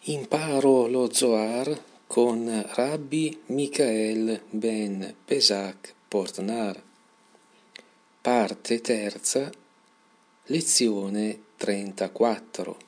Imparo lo Zohar con Rabbi Michael ben Pesach Portnar. Parte terza, lezione 34.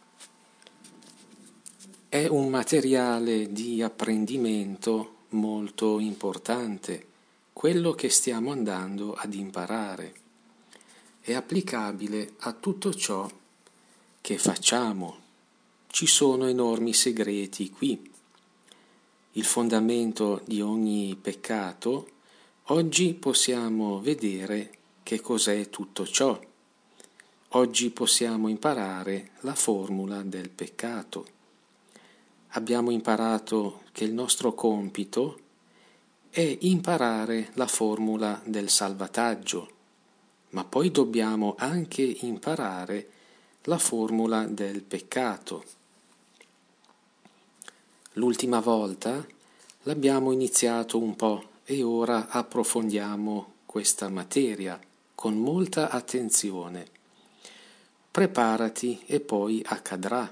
È un materiale di apprendimento molto importante, quello che stiamo andando ad imparare. È applicabile a tutto ciò che facciamo. Ci sono enormi segreti qui. Il fondamento di ogni peccato, oggi possiamo vedere che cos'è tutto ciò. Oggi possiamo imparare la formula del peccato. Abbiamo imparato che il nostro compito è imparare la formula del salvataggio, ma poi dobbiamo anche imparare la formula del peccato. L'ultima volta l'abbiamo iniziato un po' e ora approfondiamo questa materia con molta attenzione. Preparati e poi accadrà.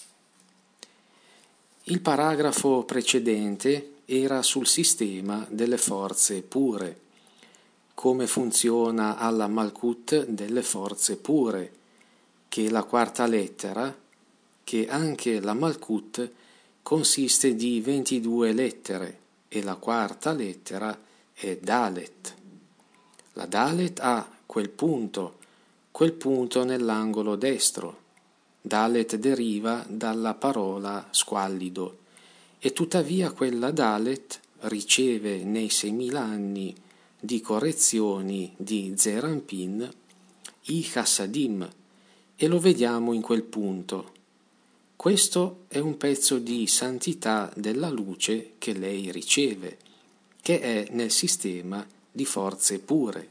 Il paragrafo precedente era sul sistema delle forze pure, come funziona alla Malkut delle forze pure, che è la quarta lettera, che anche la Malkut consiste di 22 lettere e la quarta lettera è Dalet. La Dalet ha quel punto nell'angolo destro. Dalet deriva dalla parola squallido e tuttavia quella Dalet riceve nei 6.000 anni di correzioni di Zeir Anpin i Chassadim e lo vediamo in quel punto. Questo è un pezzo di santità della luce che lei riceve, che è nel sistema di forze pure.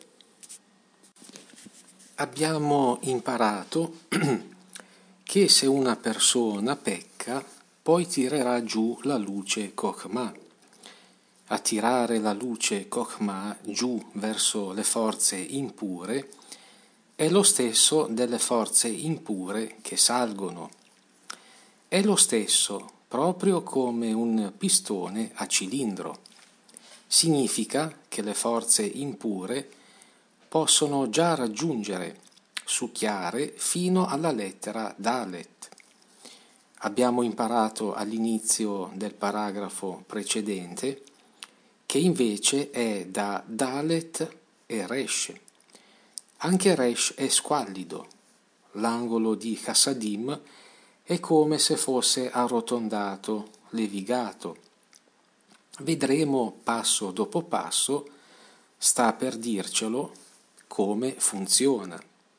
Abbiamo imparato che se una persona pecca, poi tirerà giù la luce Chokhmah. A tirare la luce Chokhmah giù verso le forze impure è lo stesso delle forze impure che salgono. È lo stesso, proprio come un pistone a cilindro. Significa che le forze impure possono già raggiungere, succhiare fino alla lettera Dalet. Abbiamo imparato all'inizio del paragrafo precedente che invece è da Dalet e Resh. Anche Resh è squallido. L'angolo di Chassadim è come se fosse arrotondato, levigato. Vedremo passo dopo passo, sta per dircelo, come funziona.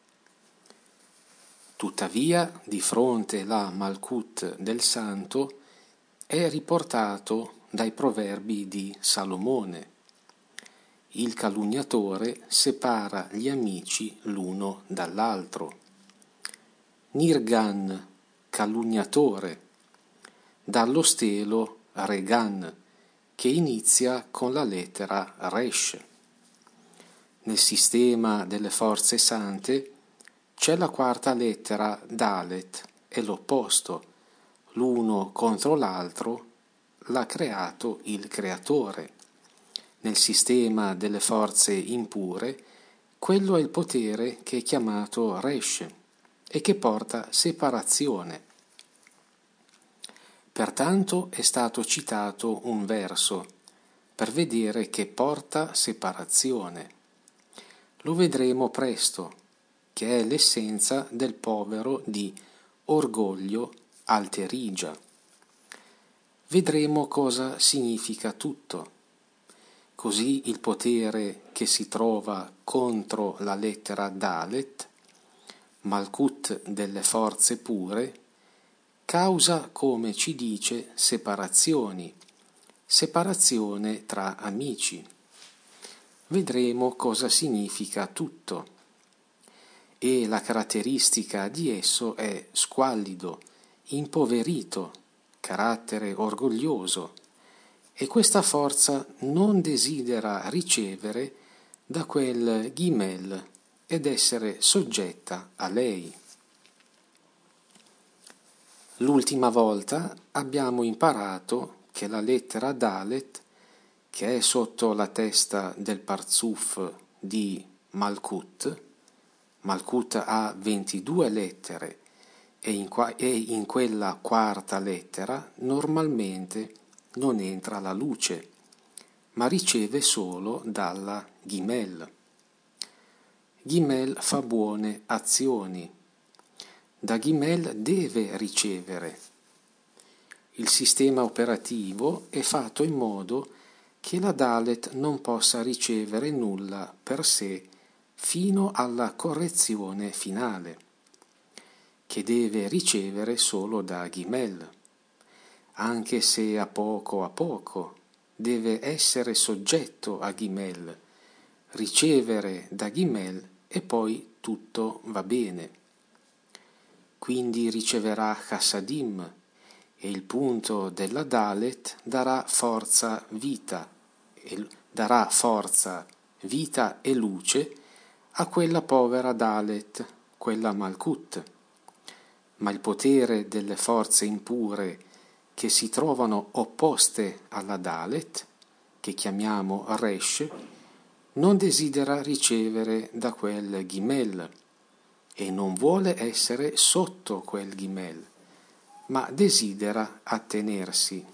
Tuttavia, di fronte la Malkut del Santo è riportato dai proverbi di Salomone. Il calunniatore separa gli amici l'uno dall'altro. Nirgan, calunniatore, dallo stelo Regan, che inizia con la lettera Resh. Nel sistema delle forze sante c'è la quarta lettera Dalet e l'opposto, l'uno contro l'altro l'ha creato il creatore. Nel sistema delle forze impure, quello è il potere che è chiamato Resh e che porta separazione. Pertanto è stato citato un verso per vedere che porta separazione. Lo vedremo presto, che è l'essenza del povero di orgoglio, alterigia. Vedremo cosa significa tutto. Così il potere che si trova contro la lettera Dalet, Malkut delle forze pure, causa, come ci dice, separazione tra amici. Vedremo cosa significa tutto. E la caratteristica di esso è squallido, impoverito, carattere orgoglioso, e questa forza non desidera ricevere da quel Gimel ed essere soggetta a lei. L'ultima volta abbiamo imparato che la lettera Dalet, che è sotto la testa del Parzuf di Malkut, Malkut ha 22 lettere e in quella quarta lettera normalmente non entra la luce, ma riceve solo dalla Gimel. Gimel fa buone azioni. Da Gimel deve ricevere. Il sistema operativo è fatto in modo che la Dalet non possa ricevere nulla per sé fino alla correzione finale, che deve ricevere solo da Gimel, anche se a poco deve essere soggetto a Gimel, ricevere da Gimel e poi tutto va bene. Quindi riceverà Chassadim e il punto della Dalet darà forza, vita e luce a quella povera Dalet, quella Malkut. Ma il potere delle forze impure che si trovano opposte alla Dalet, che chiamiamo Resh, non desidera ricevere da quel Gimel e non vuole essere sotto quel Gimel, ma desidera attenersi.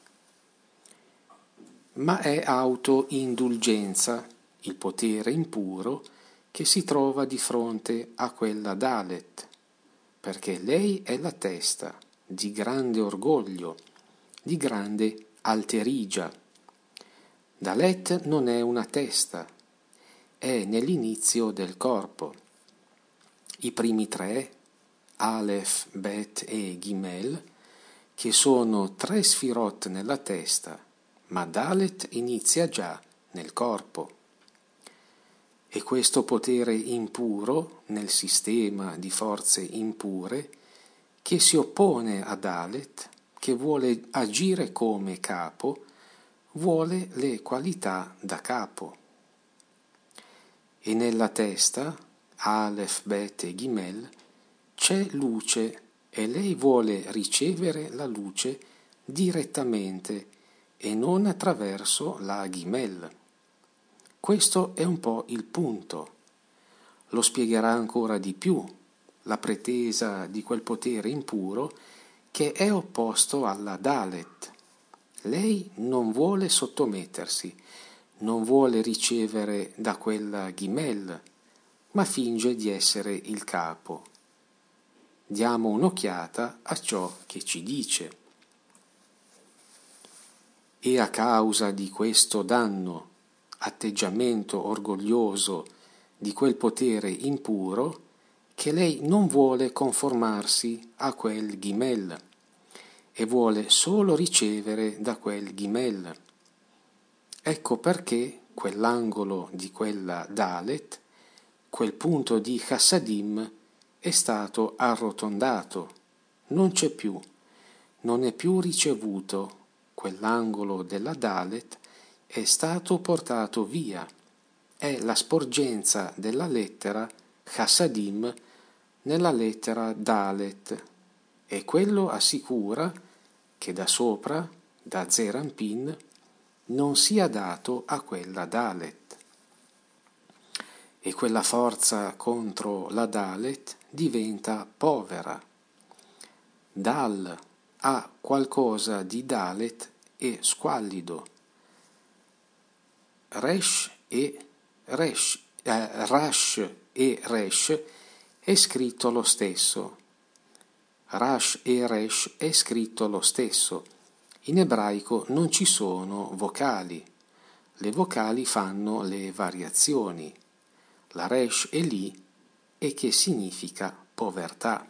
Ma è autoindulgenza, il potere impuro, che si trova di fronte a quella Dalet, perché lei è la testa di grande orgoglio, di grande alterigia. Dalet non è una testa, è nell'inizio del corpo. I primi tre, Aleph, Bet e Gimel, che sono 3 sfirot nella testa, ma Dalet inizia già nel corpo. E questo potere impuro, nel sistema di forze impure, che si oppone a Dalet, che vuole agire come capo, vuole le qualità da capo. E nella testa, Aleph, Bet e Gimel, c'è luce e lei vuole ricevere la luce direttamente e non attraverso la Gimel. Questo è un po' il punto. Lo spiegherà ancora di più la pretesa di quel potere impuro che è opposto alla Dalet. Lei non vuole sottomettersi, non vuole ricevere da quella Gimel, ma finge di essere il capo. Diamo un'occhiata a ciò che ci dice. E a causa di questo danno, atteggiamento orgoglioso di quel potere impuro, che lei non vuole conformarsi a quel Gimel e vuole solo ricevere da quel Gimel. Ecco perché quell'angolo di quella Dalet, quel punto di Chassadim, è stato arrotondato, non c'è più, non è più ricevuto, quell'angolo della Dalet è stato portato via, è la sporgenza della lettera Chassadim nella lettera Dalet, e quello assicura che da sopra, da Zerampin, non sia dato a quella Dalet. E quella forza contro la Dalet diventa povera. Dal ha qualcosa di Dalet e squallido. Rash e Resh è scritto lo stesso. Rash e Resh è scritto lo stesso. In ebraico non ci sono vocali. Le vocali fanno le variazioni. La Resh è lì e che significa povertà.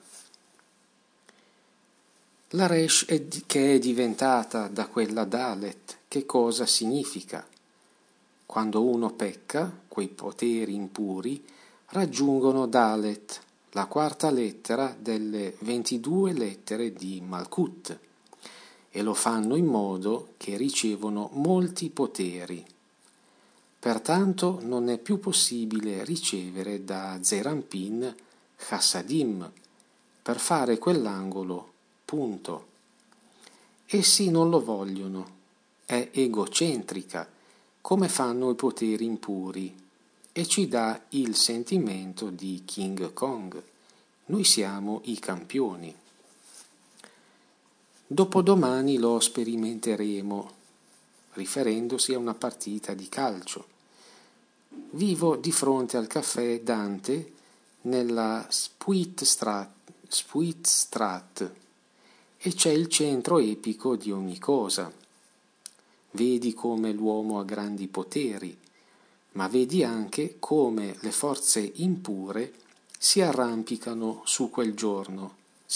La Resh che è diventata da quella Dalet, che cosa significa? Quando uno pecca, quei poteri impuri raggiungono Dalet, la quarta lettera delle 22 lettere di Malkut, e lo fanno in modo che ricevono molti poteri. Pertanto non è più possibile ricevere da Zerampin Chassadim per fare quell'angolo punto. Essi non lo vogliono, è egocentrica, come fanno i poteri impuri, e ci dà il sentimento di King Kong. Noi siamo i campioni. Dopodomani lo sperimenteremo, riferendosi a una partita di calcio. Vivo di fronte al caffè Dante nella Spuitstraat e c'è il centro epico di ogni cosa. Vedi come l'uomo ha grandi poteri, ma vedi anche come le forze impure si arrampicano su quel giorno.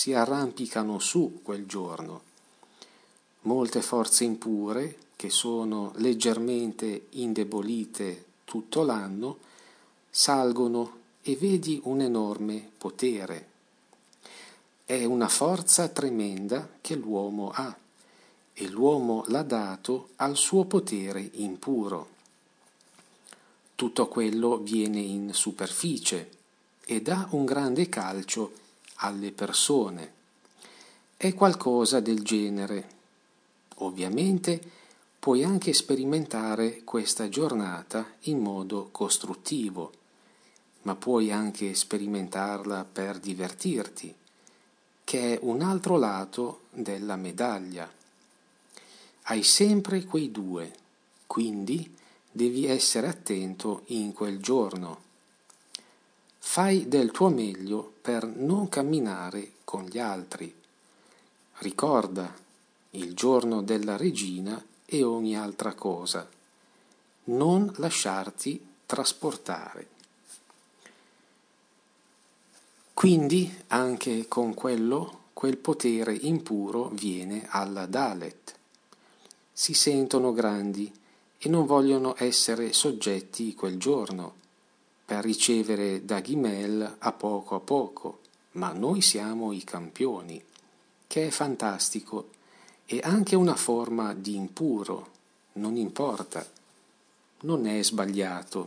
Molte forze impure, che sono leggermente indebolite tutto l'anno, salgono e vedi un enorme potere. È una forza tremenda che l'uomo ha, e l'uomo l'ha dato al suo potere impuro. Tutto quello viene in superficie e dà un grande calcio alle persone. È qualcosa del genere. Ovviamente puoi anche sperimentare questa giornata in modo costruttivo, ma puoi anche sperimentarla per divertirti, che è un altro lato della medaglia. Hai sempre quei due, quindi devi essere attento in quel giorno. Fai del tuo meglio per non camminare con gli altri. Ricorda il giorno della regina e ogni altra cosa. Non lasciarti trasportare. Quindi anche con quel potere impuro viene alla Dalet. Si sentono grandi e non vogliono essere soggetti quel giorno, per ricevere da Gimel a poco, ma noi siamo i campioni, che è fantastico, e anche una forma di impuro, non importa, non è sbagliato.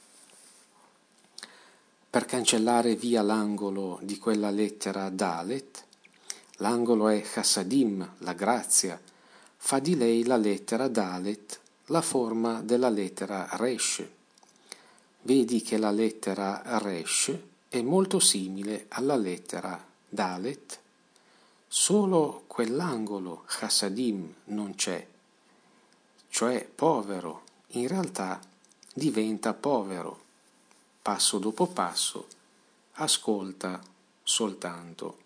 Per cancellare via l'angolo di quella lettera Dalet, l'angolo è Chassadim, la grazia, fa di lei la lettera Dalet la forma della lettera Resh. Vedi che la lettera Resh è molto simile alla lettera Dalet, solo quell'angolo Chassadim non c'è, cioè povero, in realtà diventa povero, passo dopo passo, ascolta soltanto.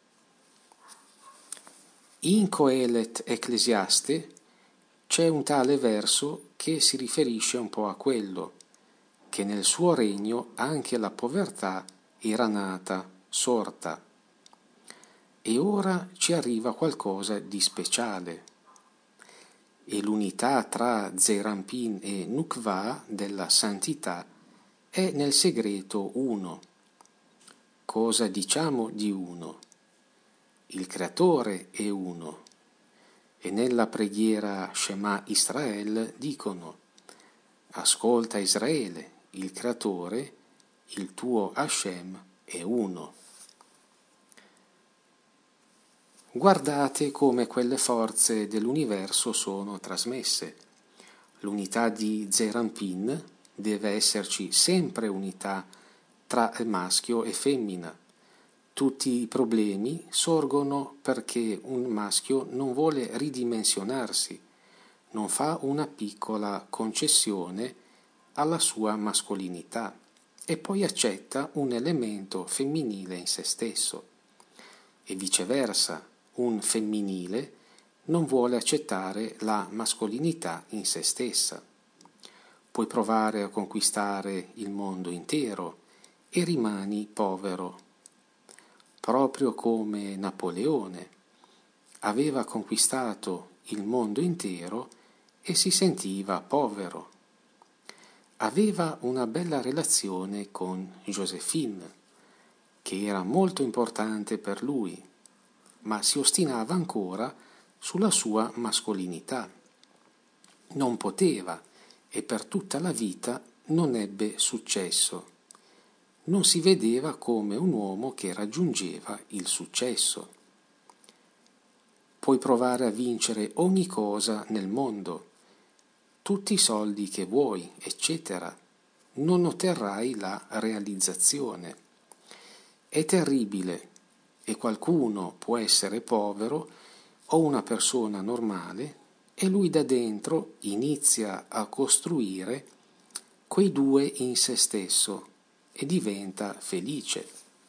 In Coelet Ecclesiaste c'è un tale verso che si riferisce un po' a quello, che nel suo regno anche la povertà era nata, sorta. E ora ci arriva qualcosa di speciale. E l'unità tra Zerampin e Nukva della santità è nel segreto uno. Cosa diciamo di uno? Il creatore è uno. E nella preghiera Shema Israel dicono: ascolta Israele, il creatore, il tuo Hashem è uno. Guardate come quelle forze dell'universo sono trasmesse. L'unità di Zerampin deve esserci sempre unità tra maschio e femmina. Tutti i problemi sorgono perché un maschio non vuole ridimensionarsi, non fa una piccola concessione alla sua mascolinità e poi accetta un elemento femminile in se stesso. E viceversa, un femminile non vuole accettare la mascolinità in se stessa. Puoi provare a conquistare il mondo intero e rimani povero. Proprio come Napoleone aveva conquistato il mondo intero e si sentiva povero. Aveva una bella relazione con Joséphine, che era molto importante per lui, ma si ostinava ancora sulla sua mascolinità. Non poteva e per tutta la vita non ebbe successo. Non si vedeva come un uomo che raggiungeva il successo. puoi provare a vincere ogni cosa nel mondo, tutti i soldi che vuoi, eccetera. Non otterrai la realizzazione. È terribile e qualcuno può essere povero o una persona normale e lui da dentro inizia a costruire quei due in se stesso e diventa felice.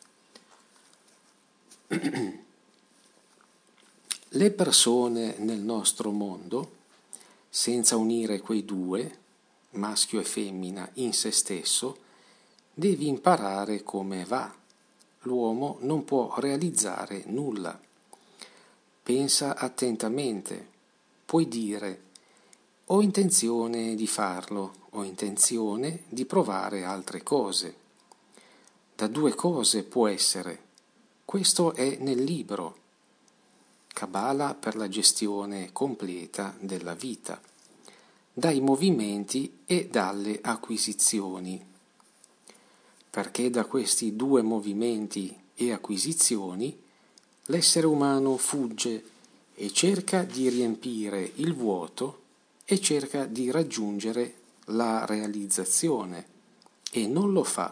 Le persone nel nostro mondo, senza unire quei due, maschio e femmina, in se stesso, devi imparare come va. L'uomo non può realizzare nulla. Pensa attentamente. Puoi dire: ho intenzione di farlo, ho intenzione di provare altre cose. Da due cose può essere. Questo è nel libro. Kabbalah per la gestione completa della vita, dai movimenti e dalle acquisizioni. Perché da questi due movimenti e acquisizioni l'essere umano fugge e cerca di riempire il vuoto e cerca di raggiungere la realizzazione e non lo fa.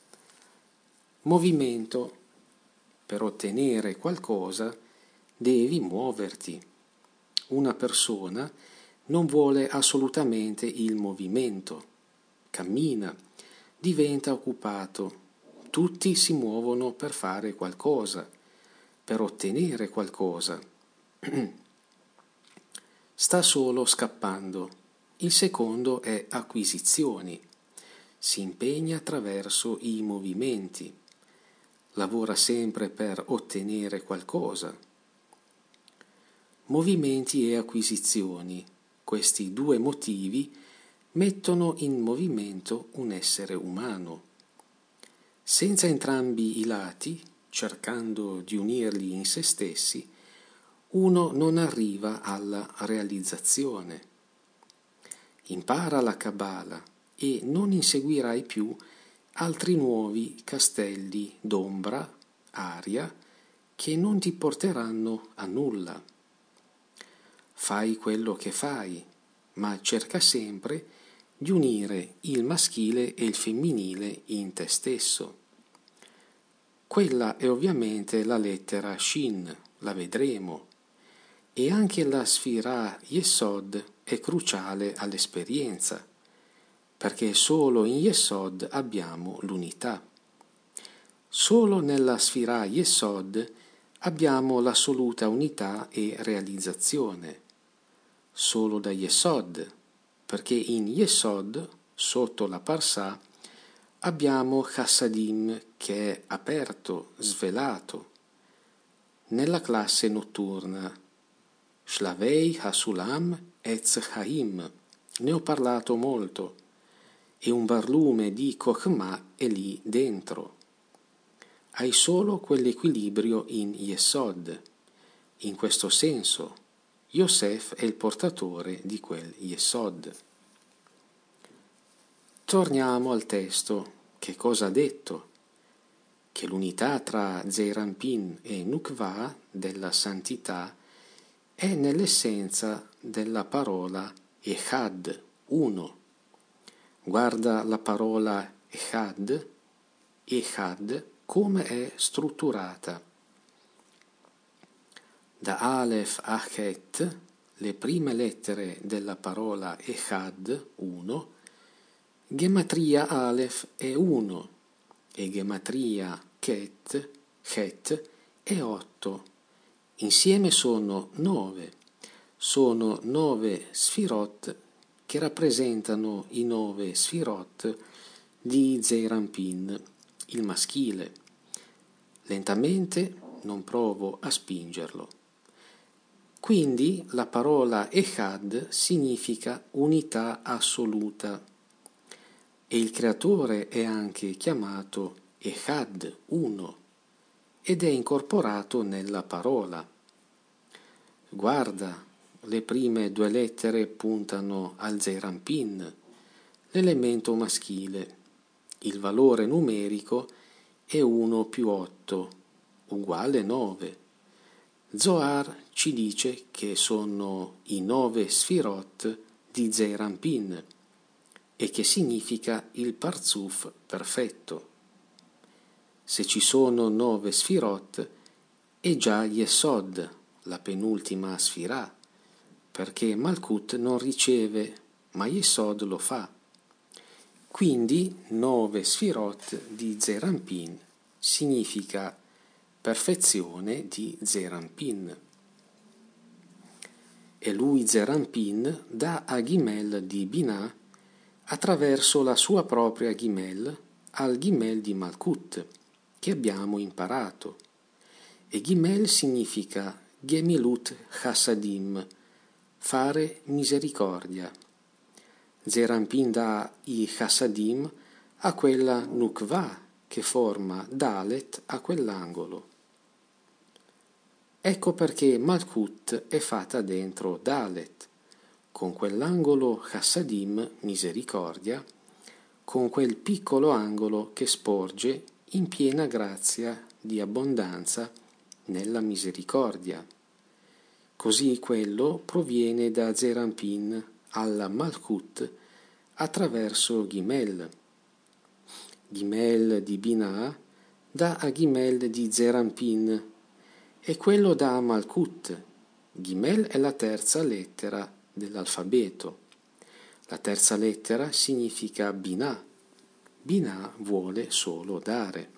Movimento. Per ottenere qualcosa devi muoverti. Una persona non vuole assolutamente il movimento. Cammina, diventa occupato. Tutti si muovono per fare qualcosa, per ottenere qualcosa. Sta solo scappando. Il secondo è acquisizioni. Si impegna attraverso i movimenti. Lavora sempre per ottenere qualcosa. Movimenti e acquisizioni. Questi due motivi mettono in movimento un essere umano. Senza entrambi i lati, cercando di unirli in se stessi, uno non arriva alla realizzazione. Impara la Kabbalah e non inseguirai più altri nuovi castelli d'ombra, aria, che non ti porteranno a nulla. Fai quello che fai, ma cerca sempre di unire il maschile e il femminile in te stesso. Quella è ovviamente la lettera Shin, la vedremo, e anche la Sfirah Yesod è cruciale all'esperienza, perché solo in Yesod abbiamo l'unità. Solo nella Sfirah Yesod abbiamo l'assoluta unità e realizzazione. Solo da Yesod, perché in Yesod, sotto la Parsà, abbiamo Chassadim che è aperto, svelato. Nella classe notturna, Shlavei Hasulam Etz Chaim, ne ho parlato molto, e un barlume di Chokhmah è lì dentro. Hai solo quell'equilibrio in Yesod. In questo senso, Yosef è il portatore di quel Yesod. Torniamo al testo. Che cosa ha detto? Che l'unità tra Zeir Anpin e Nukva della santità è nell'essenza della parola Echad, uno. Guarda la parola Echad, come è strutturata. Da Aleph a Het, le prime lettere della parola Echad, uno, Gematria Aleph è 1 e Gematria Het è 8. Insieme sono 9. Sono 9 sfirot che rappresentano i 9 sfirot di Zeir Anpin, il maschile. Lentamente non provo a spingerlo. Quindi la parola Echad significa unità assoluta e il creatore è anche chiamato Echad, uno, ed è incorporato nella parola. Guarda, le prime due lettere puntano al Zeir Anpin, l'elemento maschile. Il valore numerico è 1 più 8, uguale 9. Zohar ci dice che sono i 9 sfirot di Zeir Anpin e che significa il Parzuf perfetto. Se ci sono 9 sfirot, è già Yesod, la penultima sfirah, perché Malkut non riceve, ma Yesod lo fa. Quindi 9 sfirot di Zeir Anpin significa perfezione di Zeir Anpin. E lui, Zeir Anpin, dà a Gimel di Binah attraverso la sua propria Gimel al Gimel di Malkut, che abbiamo imparato. E Gimel significa Gemilut Chassadim, fare misericordia. Zeir Anpin dà i Chassadim a quella Nukva che forma Dalet a quell'angolo. Ecco perché Malkut è fatta dentro Dalet, con quell'angolo Chassadim, misericordia, con quel piccolo angolo che sporge in piena grazia di abbondanza nella misericordia. Così quello proviene da Zeir Anpin alla Malkut attraverso Gimel. Gimel di Binah dà a Gimel di Zeir Anpin e quello dà a Malkut. Gimel è la terza lettera dell'alfabeto. La terza lettera significa Binah. Binah vuole solo dare.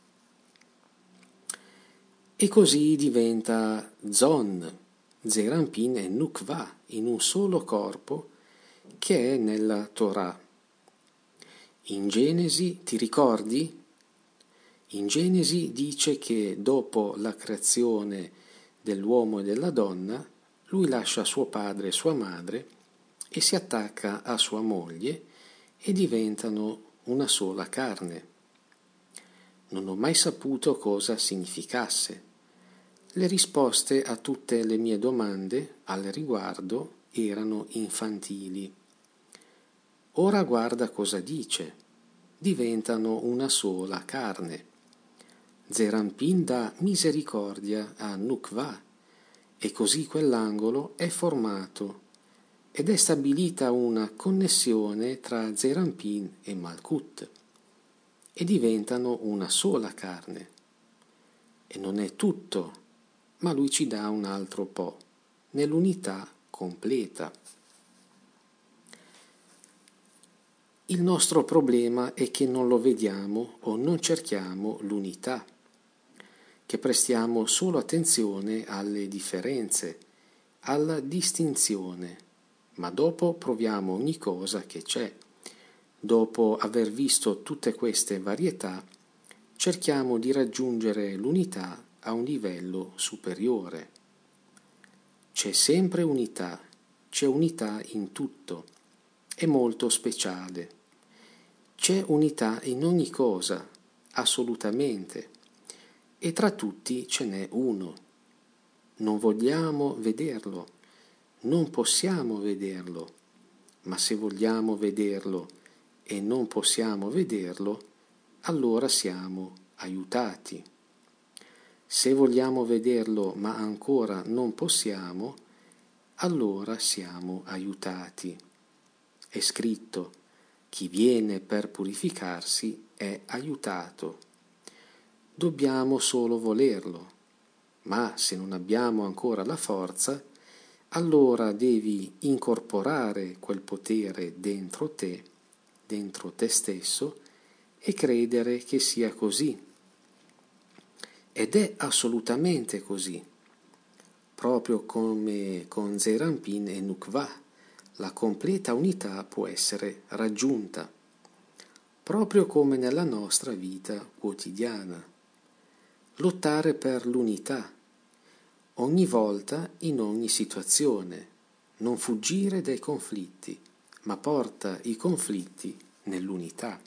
E così diventa Zon, Zeir Anpin e Nukva in un solo corpo che è nella Torah. In Genesi, ti ricordi? In Genesi dice che dopo la creazione dell'uomo e della donna, lui lascia suo padre e sua madre e si attacca a sua moglie e diventano una sola carne. Non ho mai saputo cosa significasse. Le risposte a tutte le mie domande al riguardo erano infantili. Ora guarda cosa dice. Diventano una sola carne. Zeir Anpin dà misericordia a Nukva e così quell'angolo è formato ed è stabilita una connessione tra Zeir Anpin e Malkut e diventano una sola carne. E non è tutto, ma lui ci dà un altro po', nell'unità completa. Il nostro problema è che non lo vediamo o non cerchiamo l'unità, che prestiamo solo attenzione alle differenze, alla distinzione, ma dopo proviamo ogni cosa che c'è. Dopo aver visto tutte queste varietà, cerchiamo di raggiungere l'unità a un livello superiore. C'è sempre unità, c'è unità in tutto, è molto speciale. C'è unità in ogni cosa, assolutamente, e tra tutti ce n'è uno. Non vogliamo vederlo, non possiamo vederlo, ma se vogliamo vederlo e non possiamo vederlo, allora siamo aiutati. Se vogliamo vederlo ma ancora non possiamo, allora siamo aiutati. È scritto: chi viene per purificarsi è aiutato. Dobbiamo solo volerlo, ma se non abbiamo ancora la forza, allora devi incorporare quel potere dentro te stesso, e credere che sia così. Ed è assolutamente così, proprio come con Zeir Anpin e Nukva, la completa unità può essere raggiunta, proprio come nella nostra vita quotidiana. Lottare per l'unità, ogni volta, in ogni situazione, non fuggire dai conflitti, ma porta i conflitti nell'unità.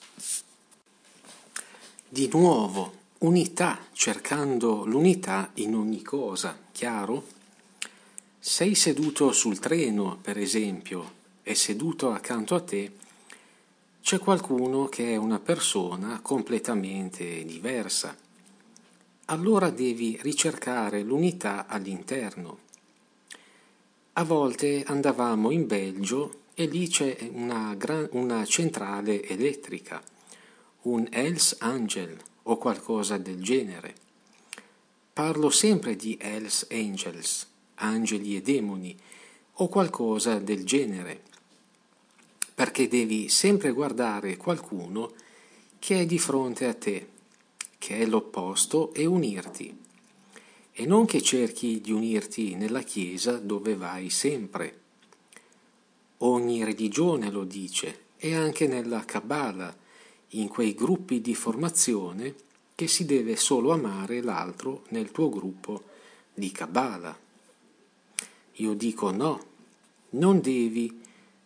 Di nuovo, unità, cercando l'unità in ogni cosa, chiaro? Sei seduto sul treno, per esempio, e seduto accanto a te c'è qualcuno che è una persona completamente diversa. allora devi ricercare l'unità all'interno. A volte andavamo in Belgio e lì c'è una centrale elettrica, un Hells Angel o qualcosa del genere. Parlo sempre di Hells Angels, angeli e demoni, o qualcosa del genere, perché devi sempre guardare qualcuno che è di fronte a te, che è l'opposto, e unirti. E non che cerchi di unirti nella chiesa dove vai sempre. Ogni religione lo dice, e anche nella Kabbalah, in quei gruppi di formazione che si deve solo amare l'altro nel tuo gruppo di Kabbalah. Io dico no, non devi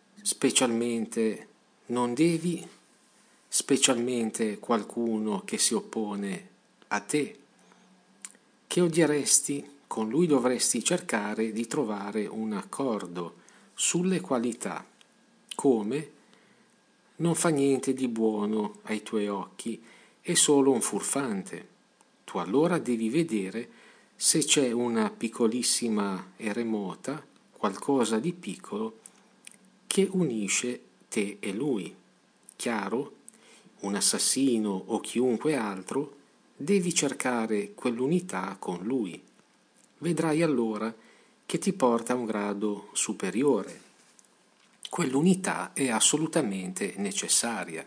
specialmente qualcuno che si oppone a te, che odieresti, con lui dovresti cercare di trovare un accordo sulle qualità, come non fa niente di buono ai tuoi occhi, è solo un furfante. Tu allora devi vedere se c'è una piccolissima e remota, qualcosa di piccolo, che unisce te e lui. Chiaro? Un assassino o chiunque altro, devi cercare quell'unità con lui. Vedrai allora che ti porta a un grado superiore. Quell'unità è assolutamente necessaria.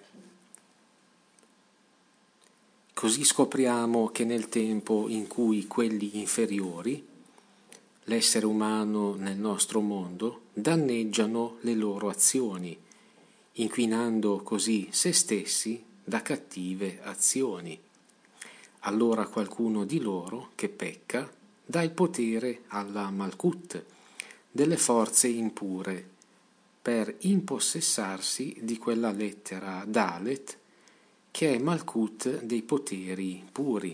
Così scopriamo che nel tempo in cui quelli inferiori, l'essere umano nel nostro mondo, danneggiano le loro azioni, inquinando così se stessi da cattive azioni. Allora qualcuno di loro che pecca dà il potere alla Malkut, delle forze impure, per impossessarsi di quella lettera Dalet che è Malkut dei poteri puri.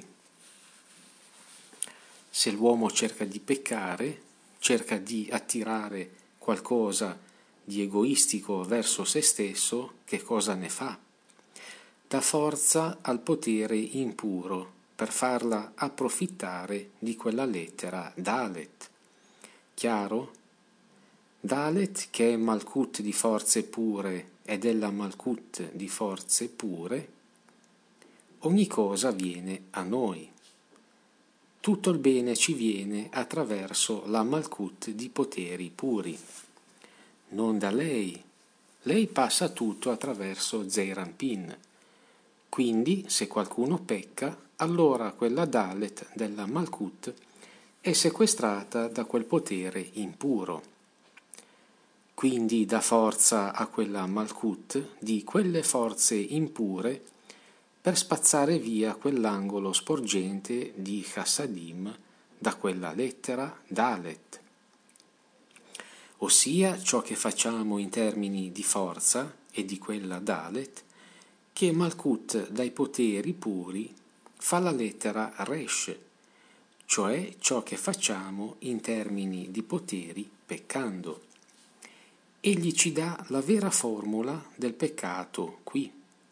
Se l'uomo cerca di peccare, cerca di attirare qualcosa di egoistico verso se stesso, che cosa ne fa? Dà forza al potere impuro per farla approfittare di quella lettera Dalet. Chiaro? Dalet, che è Malkut di forze pure ed è la Malkut di forze pure, ogni cosa viene a noi. Tutto il bene ci viene attraverso la Malkut di poteri puri. Non da lei. Lei passa tutto attraverso Zeir Anpin. Quindi, se qualcuno pecca, allora quella Dalet della Malkut è sequestrata da quel potere impuro. Quindi dà forza a quella Malkut di quelle forze impure per spazzare via quell'angolo sporgente di Chassadim da quella lettera Dalet. Ossia ciò che facciamo in termini di forza e di quella Dalet, che Malkut dai poteri puri fa la lettera Resh, cioè ciò che facciamo in termini di poteri peccando. Egli ci dà la vera formula del peccato qui.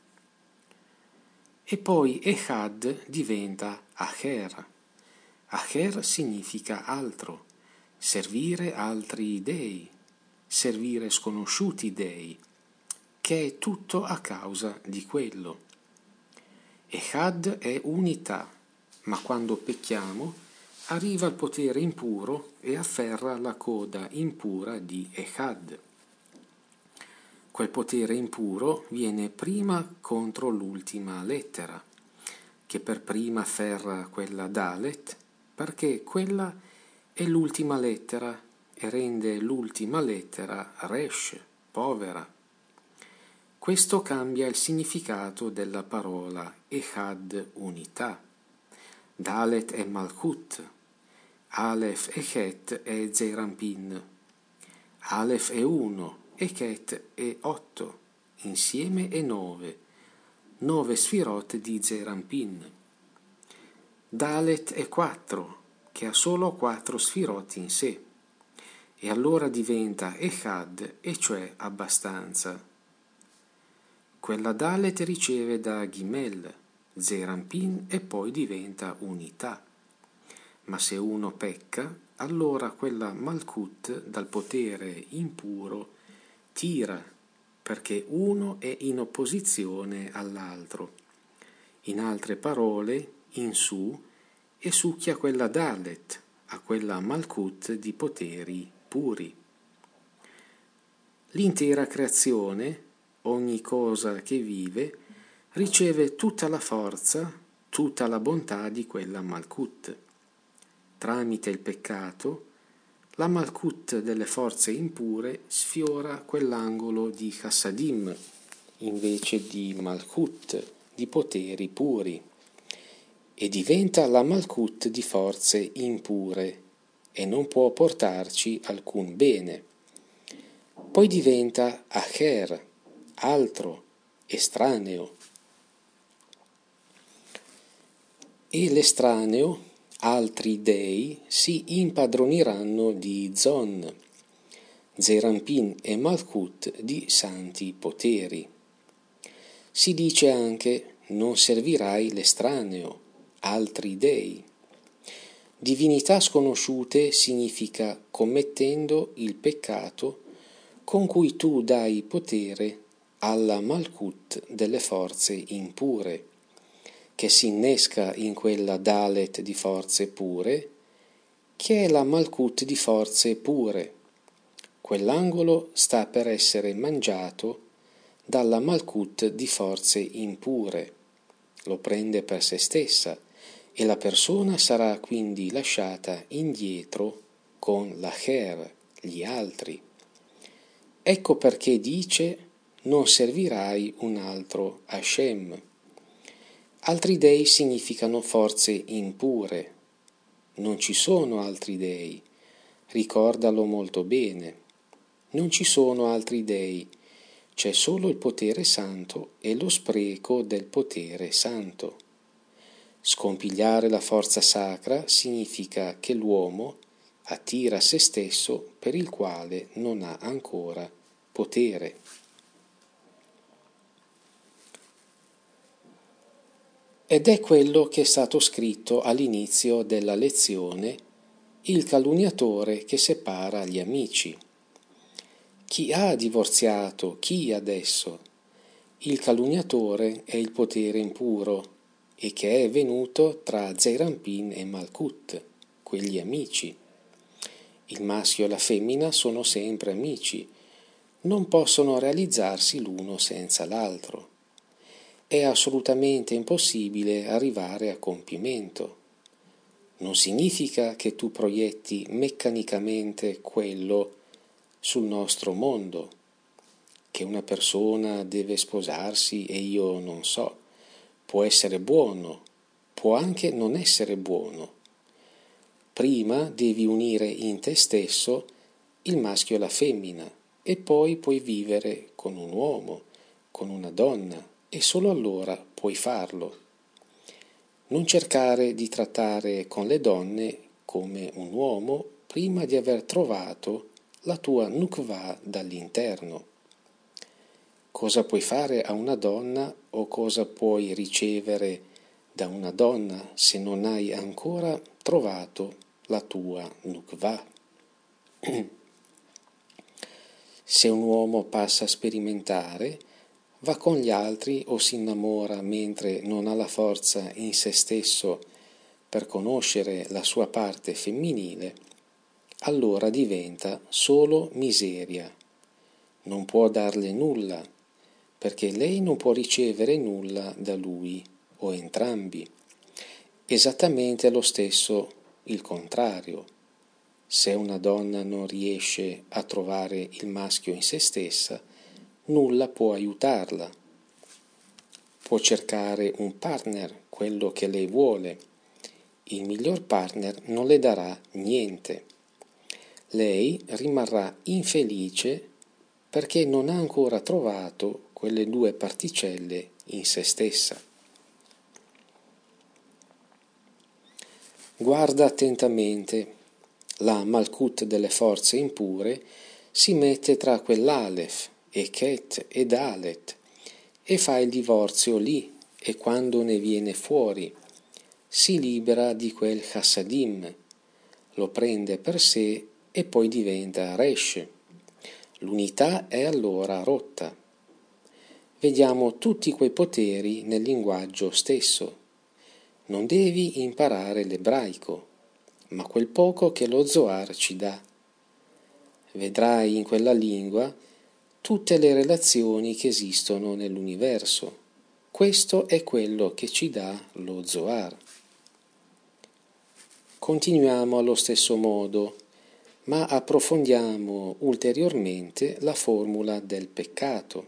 E poi Echad diventa Acher. Acher significa altro, servire altri dei, servire sconosciuti dei, che è tutto a causa di quello. Echad è unità, ma quando pecchiamo arriva il potere impuro e afferra la coda impura di Echad. Quel potere impuro viene prima contro l'ultima lettera, che per prima afferra quella Dalet, perché quella è l'ultima lettera e rende l'ultima lettera Resh, povera. Questo cambia il significato della parola Echad, unità. Dalet è Malkut, Aleph e Chet è Zeir Anpin. Aleph è 1 e Chet è 8, insieme è 9 sfirot di Zeir Anpin. Dalet è 4, che ha solo 4 sfirot in sé, e allora diventa Echad, e cioè abbastanza. Quella Dalet riceve da Gimel, Zerampin e poi diventa unità. Ma se uno pecca, allora quella Malkut dal potere impuro tira, perché uno è in opposizione all'altro. In altre parole, in su, e succhia quella Dalet, a quella Malkut di poteri puri. L'intera creazione, ogni cosa che vive, riceve tutta la forza, tutta la bontà di quella Malkut. Tramite il peccato, la Malkut delle forze impure sfiora quell'angolo di Chassadim, invece di Malkut, di poteri puri, e diventa la Malkut di forze impure, e non può portarci alcun bene. Poi diventa Acher, altro, estraneo. E l'estraneo, altri dei, si impadroniranno di Zon, Zerampin e Malkut di santi poteri. Si dice anche: non servirai l'estraneo, altri dei. Divinità sconosciute significa commettendo il peccato con cui tu dai potere alla Malkut delle forze impure, che si innesca in quella Dalet di forze pure, che è la Malkut di forze pure. Quell'angolo sta per essere mangiato dalla Malkut di forze impure, lo prende per se stessa e la persona sarà quindi lasciata indietro con l'Acher, gli altri. Ecco perché dice: non servirai un altro Hashem. Altri dei significano forze impure. Non ci sono altri dei, ricordalo molto bene. Non ci sono altri dei, c'è solo il potere santo e lo spreco del potere santo. Scompigliare la forza sacra significa che l'uomo attira se stesso per il quale non ha ancora potere. Ed è quello che è stato scritto all'inizio della lezione: il calunniatore che separa gli amici. Chi ha divorziato? Chi adesso? Il calunniatore è il potere impuro e che è venuto tra Zerampin e Malkut, quegli amici. Il maschio e la femmina sono sempre amici, non possono realizzarsi l'uno senza l'altro. È assolutamente impossibile arrivare a compimento. Non significa che tu proietti meccanicamente quello sul nostro mondo, che una persona deve sposarsi e io non so, può essere buono, può anche non essere buono. Prima devi unire in te stesso il maschio e la femmina e poi puoi vivere con un uomo, con una donna, e solo allora puoi farlo. Non cercare di trattare con le donne come un uomo prima di aver trovato la tua nukva dall'interno. Cosa puoi fare a una donna o cosa puoi ricevere da una donna se non hai ancora trovato la tua nukva? Se un uomo passa a sperimentare, va con gli altri o si innamora mentre non ha la forza in se stesso per conoscere la sua parte femminile, allora diventa solo miseria. Non può darle nulla, perché lei non può ricevere nulla da lui o entrambi. Esattamente lo stesso il contrario. Se una donna non riesce a trovare il maschio in se stessa, nulla può aiutarla. Può cercare un partner, quello che lei vuole. Il miglior partner non le darà niente. Lei rimarrà infelice perché non ha ancora trovato quelle due particelle in se stessa. Guarda attentamente. La Malkut delle forze impure si mette tra quell'Alef e Ket e Dalet e fa il divorzio lì e quando ne viene fuori si libera di quel chassadim, lo prende per sé e poi diventa resh. L'unità è allora rotta. Vediamo tutti quei poteri nel linguaggio stesso. Non devi imparare l'ebraico, ma quel poco che lo Zohar ci dà. Vedrai in quella lingua tutte le relazioni che esistono nell'universo. Questo è quello che ci dà lo Zohar. Continuiamo allo stesso modo, ma approfondiamo ulteriormente la formula del peccato.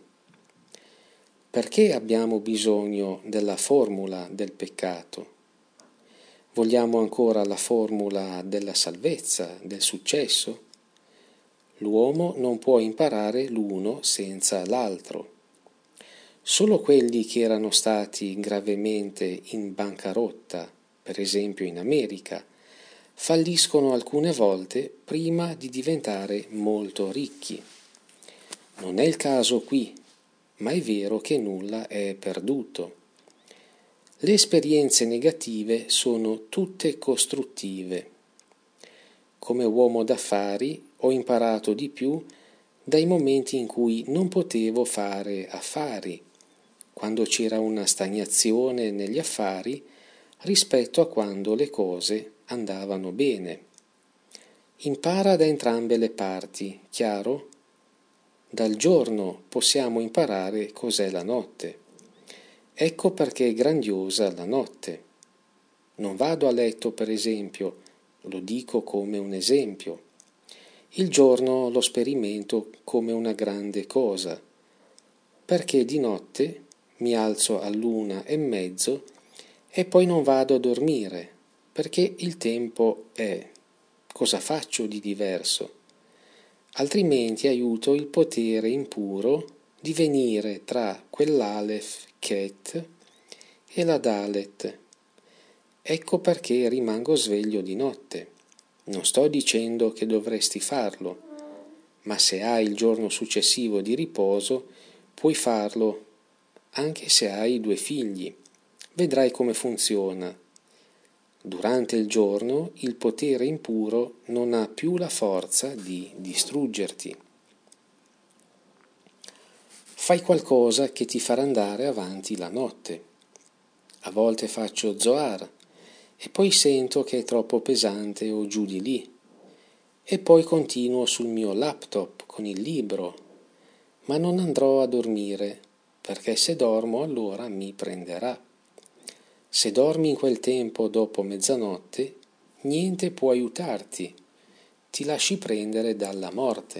Perché abbiamo bisogno della formula del peccato? Vogliamo ancora la formula della salvezza, del successo? L'uomo non può imparare l'uno senza l'altro. Solo quelli che erano stati gravemente in bancarotta, per esempio in America, falliscono alcune volte prima di diventare molto ricchi. Non è il caso qui, ma è vero che nulla è perduto. Le esperienze negative sono tutte costruttive. Come uomo d'affari ho imparato di più dai momenti in cui non potevo fare affari, quando c'era una stagnazione negli affari rispetto a quando le cose andavano bene. Impara da entrambe le parti, chiaro? Dal giorno possiamo imparare cos'è la notte. Ecco perché è grandiosa la notte. Non vado a letto, per esempio, lo dico come un esempio. Il giorno lo sperimento come una grande cosa, perché di notte mi alzo all'1:30 e poi non vado a dormire, perché il tempo è. Cosa faccio di diverso? Altrimenti aiuto il potere impuro di venire tra quell'Alef Chet e la Dalet. Ecco perché rimango sveglio di notte. Non sto dicendo che dovresti farlo, ma se hai il giorno successivo di riposo, puoi farlo, anche se hai 2 figli. Vedrai come funziona. Durante il giorno il potere impuro non ha più la forza di distruggerti. Fai qualcosa che ti farà andare avanti la notte. A volte faccio Zohar e poi sento che è troppo pesante o giù di lì. E poi continuo sul mio laptop con il libro, ma non andrò a dormire, perché se dormo allora mi prenderà. Se dormi in quel tempo dopo mezzanotte, niente può aiutarti, ti lasci prendere dalla morte.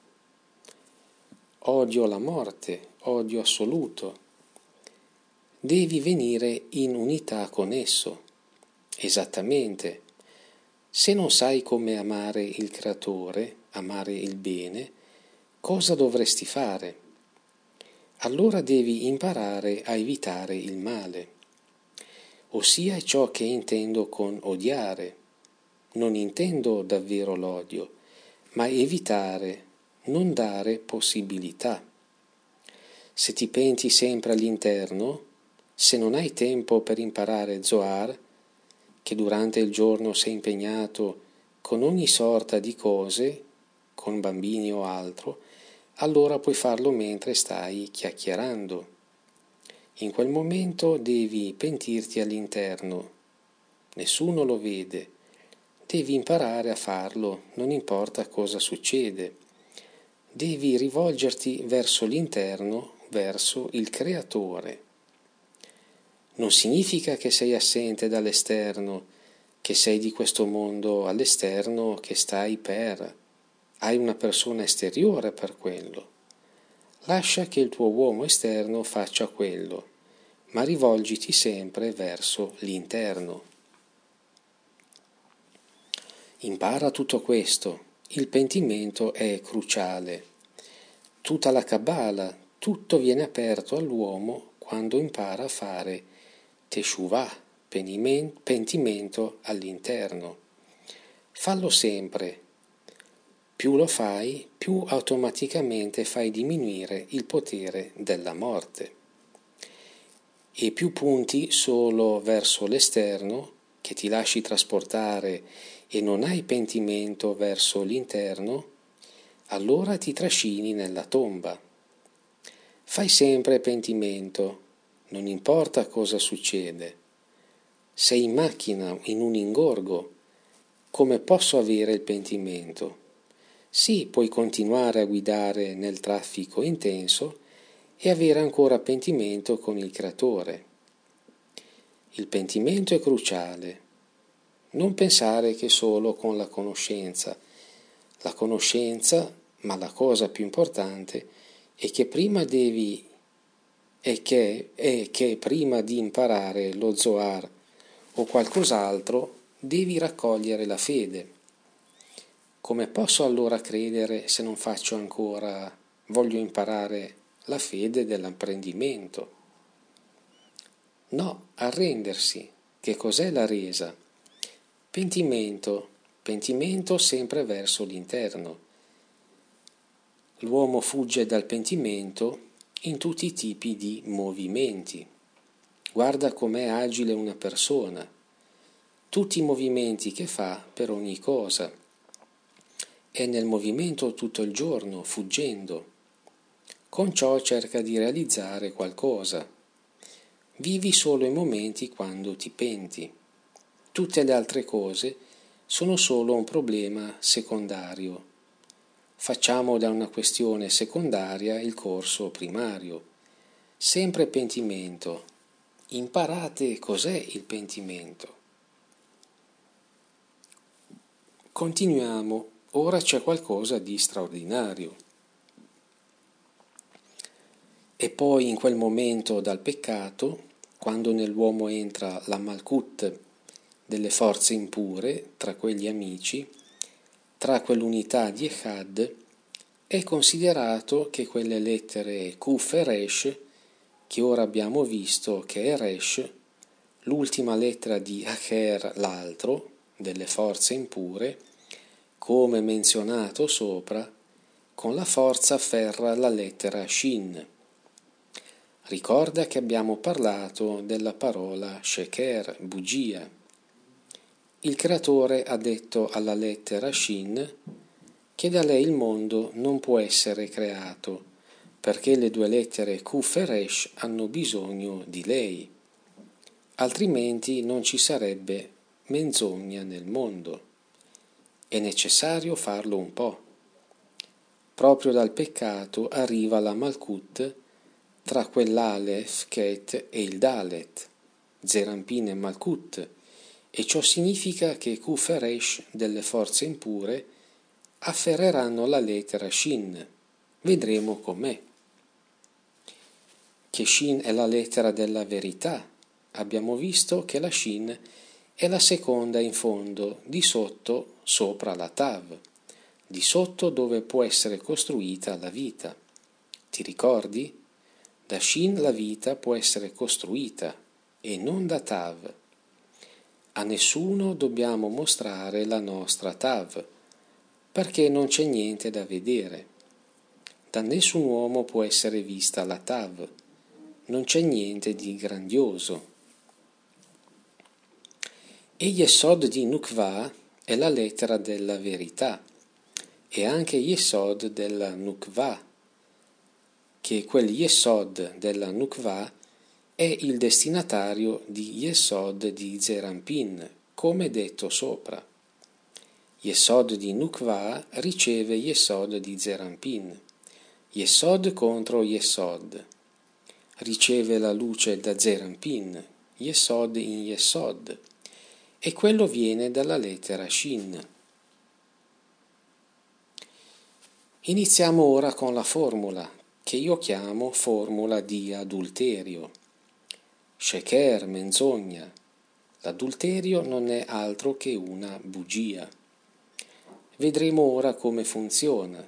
Odio la morte, odio assoluto. Devi venire in unità con esso. Esattamente. Se non sai come amare il Creatore, amare il bene, cosa dovresti fare? Allora devi imparare a evitare il male. Ossia ciò che intendo con odiare. Non intendo davvero l'odio, ma evitare, non dare possibilità. Se ti penti sempre all'interno, se non hai tempo per imparare Zohar, che durante il giorno sei impegnato con ogni sorta di cose, con bambini o altro, allora puoi farlo mentre stai chiacchierando. In quel momento devi pentirti all'interno. Nessuno lo vede. Devi imparare a farlo, non importa cosa succede. Devi rivolgerti verso l'interno, verso il Creatore. Non significa che sei assente dall'esterno, che sei di questo mondo all'esterno, che stai per. Hai una persona esteriore per quello. Lascia che il tuo uomo esterno faccia quello, ma rivolgiti sempre verso l'interno. Impara tutto questo. Il pentimento è cruciale. Tutta la Kabbalah, tutto viene aperto all'uomo quando impara a fare Teshuvah, pentimento all'interno. Fallo sempre. Più lo fai, più automaticamente fai diminuire il potere della morte. e più punti solo verso l'esterno, che ti lasci trasportare e non hai pentimento verso l'interno, allora ti trascini nella tomba. Fai sempre pentimento, non importa cosa succede. Sei in macchina, in un ingorgo, come posso avere il pentimento? Sì, puoi continuare a guidare nel traffico intenso e avere ancora pentimento con il Creatore. Il pentimento è cruciale. Non pensare che solo con la conoscenza, ma la cosa più importante è che prima di imparare lo Zohar o qualcos'altro devi raccogliere la fede. Come posso allora credere se non voglio imparare la fede dell'apprendimento? No, arrendersi. Che cos'è la resa? Pentimento sempre verso l'interno. L'uomo fugge dal pentimento in tutti i tipi di movimenti. Guarda com'è agile una persona, tutti i movimenti che fa per ogni cosa. È nel movimento tutto il giorno, fuggendo. Con ciò cerca di realizzare qualcosa. Vivi solo i momenti quando ti penti. Tutte le altre cose sono solo un problema secondario. Facciamo da una questione secondaria il corso primario. Sempre pentimento. Imparate cos'è il pentimento. Continuiamo. Ora c'è qualcosa di straordinario. E poi in quel momento dal peccato, quando nell'uomo entra la Malkut delle forze impure, tra quegli amici, tra quell'unità di Echad, è considerato che quelle lettere Kuf e Resh, che ora abbiamo visto che è Resh, l'ultima lettera di Acher, l'altro, delle forze impure, come menzionato sopra, con la forza afferra la lettera Shin. Ricorda che abbiamo parlato della parola Sheker, bugia. Il Creatore ha detto alla lettera Shin che da lei il mondo non può essere creato, perché le due lettere Kuf e Resh hanno bisogno di lei, altrimenti non ci sarebbe menzogna nel mondo. È necessario farlo un po'. Proprio dal peccato arriva la Malkut tra quell'Alef, Ket e il Dalet, Zerampin e Malkut, e ciò significa che Kuf e Resh delle forze impure afferreranno la lettera Shin. Vedremo com'è. Che Shin è la lettera della verità. Abbiamo visto che la Shin è la seconda in fondo, di sotto, sopra la Tav, di sotto dove può essere costruita la vita. Ti ricordi? Da Shin la vita può essere costruita e non da Tav. A nessuno dobbiamo mostrare la nostra Tav, perché non c'è niente da vedere. Da nessun uomo può essere vista la Tav, non c'è niente di grandioso. E Yesod di Nukva è la lettera della verità, e anche Yesod della Nukva, che quel Yesod della Nukva è il destinatario di Yesod di Zerampin, come detto sopra. Yesod di Nukva riceve Yesod di Zerampin. Yesod contro Yesod. Riceve la luce da Zerampin, Yesod in Yesod, e quello viene dalla lettera Shin. Iniziamo ora con la formula, che io chiamo formula di adulterio. Sheker, menzogna. L'adulterio non è altro che una bugia. Vedremo ora come funziona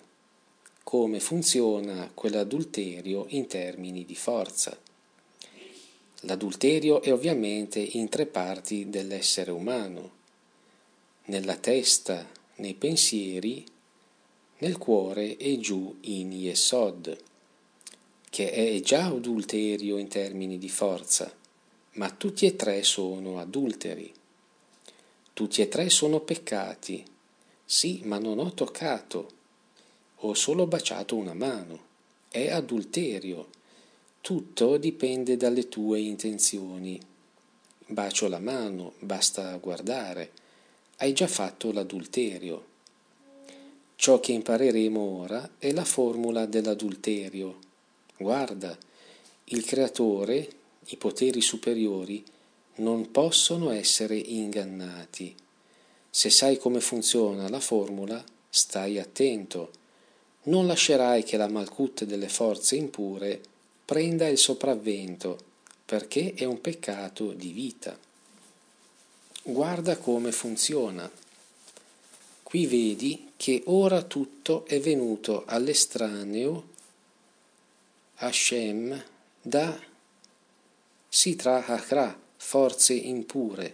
quell'adulterio in termini di forza. L'adulterio è ovviamente in tre parti dell'essere umano: nella testa, nei pensieri, nel cuore e giù in Yesod. che è già adulterio in termini di forza, ma tutti e tre sono adulteri. Tutti e tre sono peccati. Sì, ma non ho toccato. Ho solo baciato una mano. È adulterio. Tutto dipende dalle tue intenzioni. Bacio la mano, basta guardare. Hai già fatto l'adulterio. Ciò che impareremo ora è la formula dell'adulterio. Guarda, il creatore, i poteri superiori, non possono essere ingannati. Se sai come funziona la formula, stai attento. Non lascerai che la Malkut delle forze impure prenda il sopravvento, perché è un peccato di vita. Guarda come funziona. Qui vedi che ora tutto è venuto all'estraneo Hashem da Sitra Hakra, forze impure.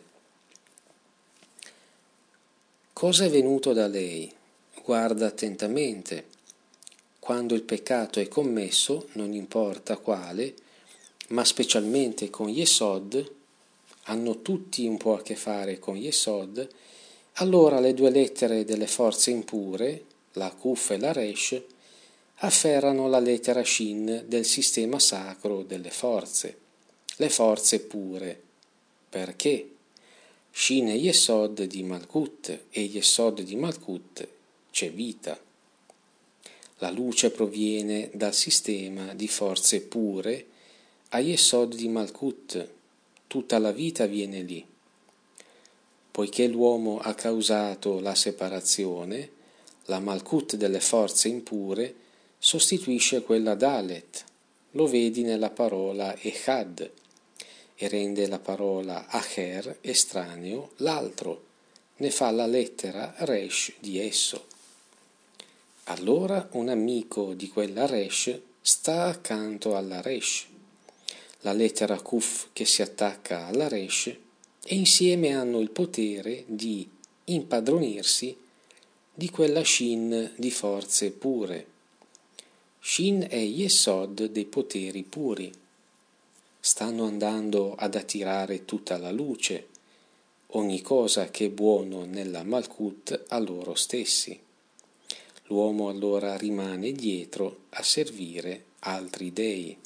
Cosa è venuto da lei? Guarda attentamente. Quando il peccato è commesso, non importa quale, ma specialmente con Yesod, hanno tutti un po' a che fare con Yesod, allora le due lettere delle forze impure, la Kuf e la Resh, afferrano la lettera Shin del sistema sacro delle forze, le forze pure. Perché? Shin è Yesod di Malkut e Yesod di Malkut c'è vita. La luce proviene dal sistema di forze pure a Yesod di Malkut, tutta la vita viene lì. Poiché l'uomo ha causato la separazione, la Malkut delle forze impure sostituisce quella Dalet, lo vedi nella parola Echad, e rende la parola Acher estraneo l'altro, ne fa la lettera Resh di esso. Allora un amico di quella Resh sta accanto alla Resh, la lettera Kuf che si attacca alla Resh, e insieme hanno il potere di impadronirsi di quella Shin di forze pure. Shin è Yesod dei poteri puri. Stanno andando ad attirare tutta la luce, ogni cosa che è buono nella Malkut a loro stessi. L'uomo allora rimane dietro a servire altri dei.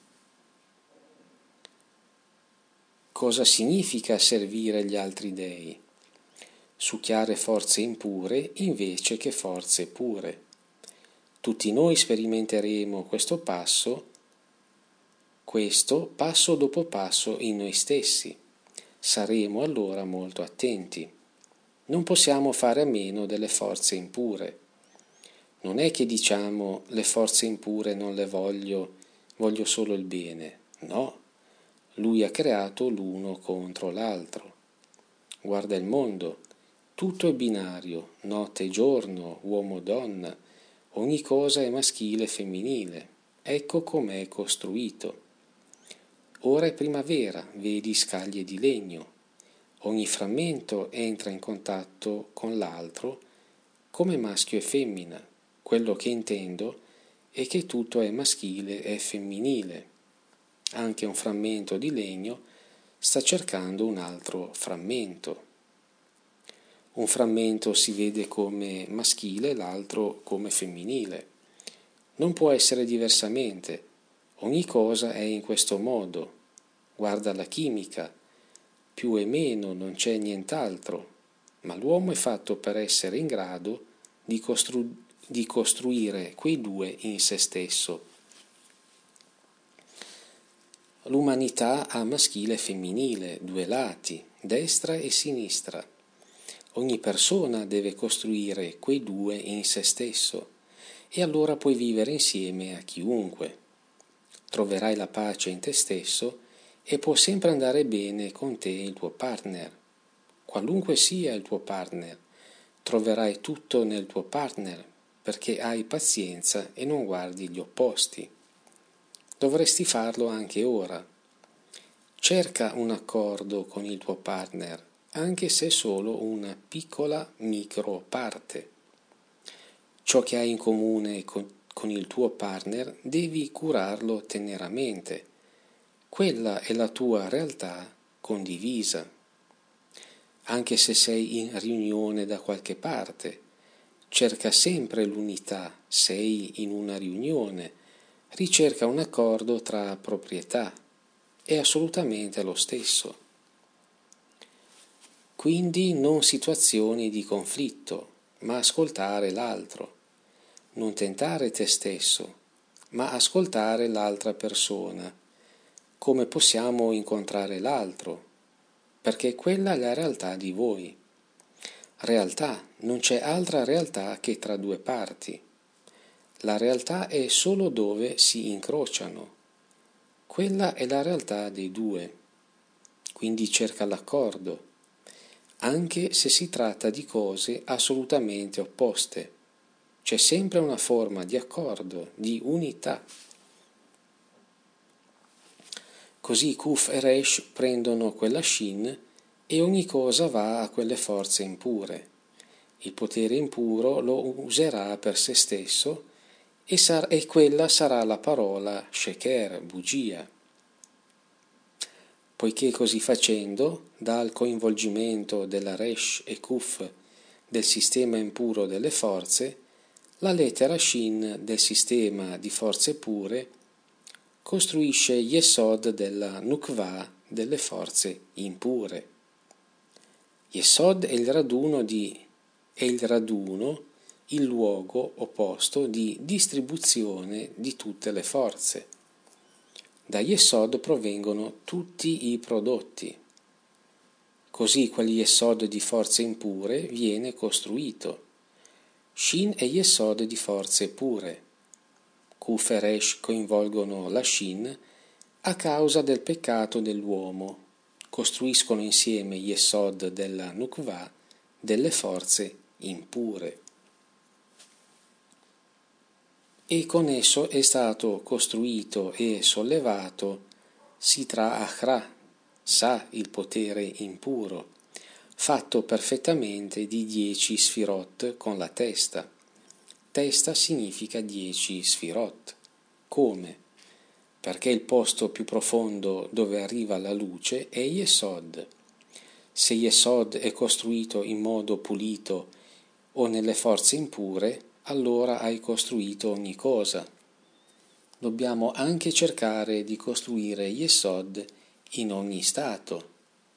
Cosa significa servire gli altri dei? Succhiare forze impure invece che forze pure. Tutti noi sperimenteremo questo passo dopo passo in noi stessi. Saremo allora molto attenti. Non possiamo fare a meno delle forze impure. Non è che diciamo le forze impure non le voglio solo il bene. No, lui ha creato l'uno contro l'altro. Guarda il mondo, tutto è binario, notte e giorno, uomo-donna, ogni cosa è maschile e femminile. Ecco com'è costruito. Ora è primavera, vedi scaglie di legno. Ogni frammento entra in contatto con l'altro come maschio e femmina. Quello che intendo è che tutto è maschile e femminile. Anche un frammento di legno sta cercando un altro frammento. Un frammento si vede come maschile, l'altro come femminile. Non può essere diversamente. Ogni cosa è in questo modo. Guarda la chimica. Più e meno, non c'è nient'altro. Ma l'uomo è fatto per essere in grado di costruire quei due in se stesso. L'umanità ha maschile e femminile, due lati, destra e sinistra. Ogni persona deve costruire quei due in se stesso e allora puoi vivere insieme a chiunque. Troverai la pace in te stesso e può sempre andare bene con te e il tuo partner. Qualunque sia il tuo partner, troverai tutto nel tuo partner perché hai pazienza e non guardi gli opposti. Dovresti farlo anche ora. Cerca un accordo con il tuo partner, anche se è solo una piccola micro parte. Ciò che hai in comune con il tuo partner devi curarlo teneramente. Quella è la tua realtà condivisa. Anche se sei in riunione da qualche parte, cerca sempre l'unità. Sei in una riunione, ricerca un accordo tra proprietà. È assolutamente lo stesso. Quindi non situazioni di conflitto, ma ascoltare l'altro. Non tentare te stesso, ma ascoltare l'altra persona. Come possiamo incontrare l'altro? Perché quella è la realtà di voi. Realtà, non c'è altra realtà che tra due parti. La realtà è solo dove si incrociano. Quella è la realtà dei due. Quindi cerca l'accordo, anche se si tratta di cose assolutamente opposte. C'è sempre una forma di accordo, di unità. Così Kuf e Resh prendono quella Shin e ogni cosa va a quelle forze impure. Il potere impuro lo userà per se stesso e quella sarà la parola Sheker, bugia. Poiché così facendo, dal coinvolgimento della Resh e Kuf del sistema impuro delle forze, la lettera Shin del sistema di forze pure costruisce Yesod della Nukva delle forze impure. Yesod è il raduno, il luogo opposto di distribuzione di tutte le forze. Da Yesod provengono tutti i prodotti. Così quel Yesod di forze impure viene costruito. Shin è Yesod di forze pure. Kuf e Resh coinvolgono la Shin a causa del peccato dell'uomo, costruiscono insieme Yesod della Nukva delle forze impure. E con esso è stato costruito e sollevato Sitra Achra, Sa, il potere impuro, fatto perfettamente di 10 sfirot con la testa. Testa significa 10 sfirot. Come? Perché il posto più profondo dove arriva la luce è Yesod. Se Yesod è costruito in modo pulito o nelle forze impure, allora hai costruito ogni cosa. Dobbiamo anche cercare di costruire Yesod in ogni stato.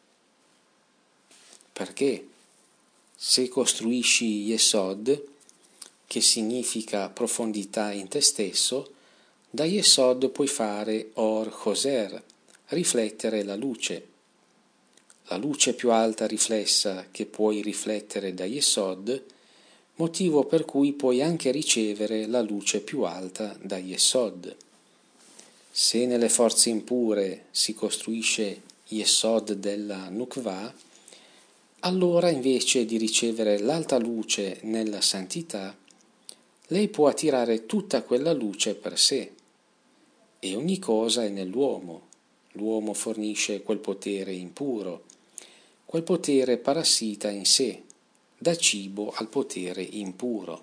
Perché? Se costruisci Yesod, che significa profondità in te stesso, da Yesod puoi fare Or Choser, riflettere la luce. La luce più alta riflessa che puoi riflettere da Yesod, motivo per cui puoi anche ricevere la luce più alta da Yesod. Se nelle forze impure si costruisce Yesod della Nukva, allora invece di ricevere l'alta luce nella santità, lei può attirare tutta quella luce per sé. E ogni cosa è nell'uomo. L'uomo fornisce quel potere impuro, quel potere parassita in sé, da cibo al potere impuro.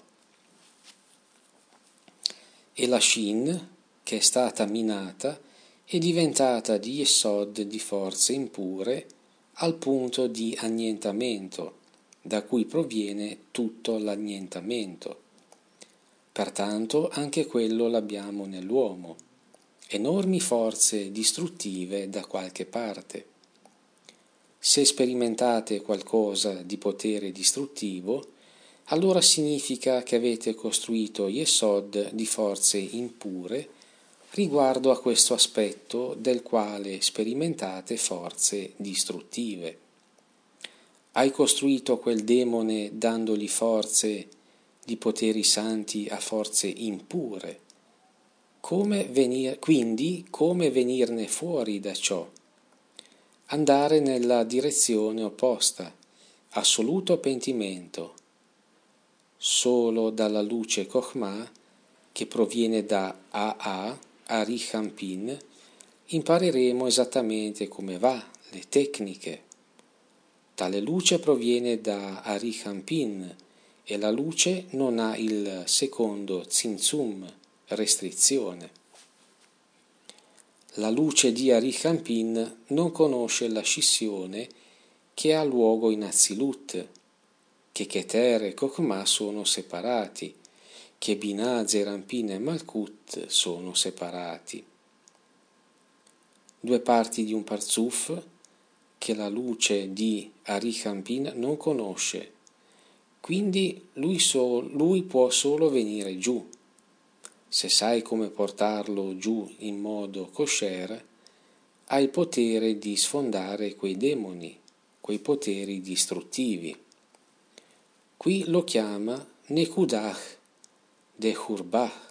E la Shin, che è stata minata, è diventata di Yesod di forze impure al punto di annientamento, da cui proviene tutto l'annientamento. Pertanto anche quello l'abbiamo nell'uomo, enormi forze distruttive da qualche parte. Se sperimentate qualcosa di potere distruttivo, allora significa che avete costruito Yesod di forze impure riguardo a questo aspetto del quale sperimentate forze distruttive. Hai costruito quel demone dandogli forze di poteri santi a forze impure. Quindi come venirne fuori da ciò? Andare nella direzione opposta, assoluto pentimento. Solo dalla luce Chokhmah, che proviene da AA, Arichampin, impareremo esattamente come va, le tecniche. Tale luce proviene da Arichampin e la luce non ha il secondo Tzimtzum, restrizione. La luce di Arichampin non conosce la scissione che ha luogo in Azilut, che Keter e Kokma sono separati, che Binah, Zerampin e Malkut sono separati. Due parti di un Parzuf che la luce di Arichampin non conosce, quindi lui può solo venire giù. Se sai come portarlo giù in modo kosher, hai il potere di sfondare quei demoni, quei poteri distruttivi. Qui lo chiama Nekudach de Hurbach,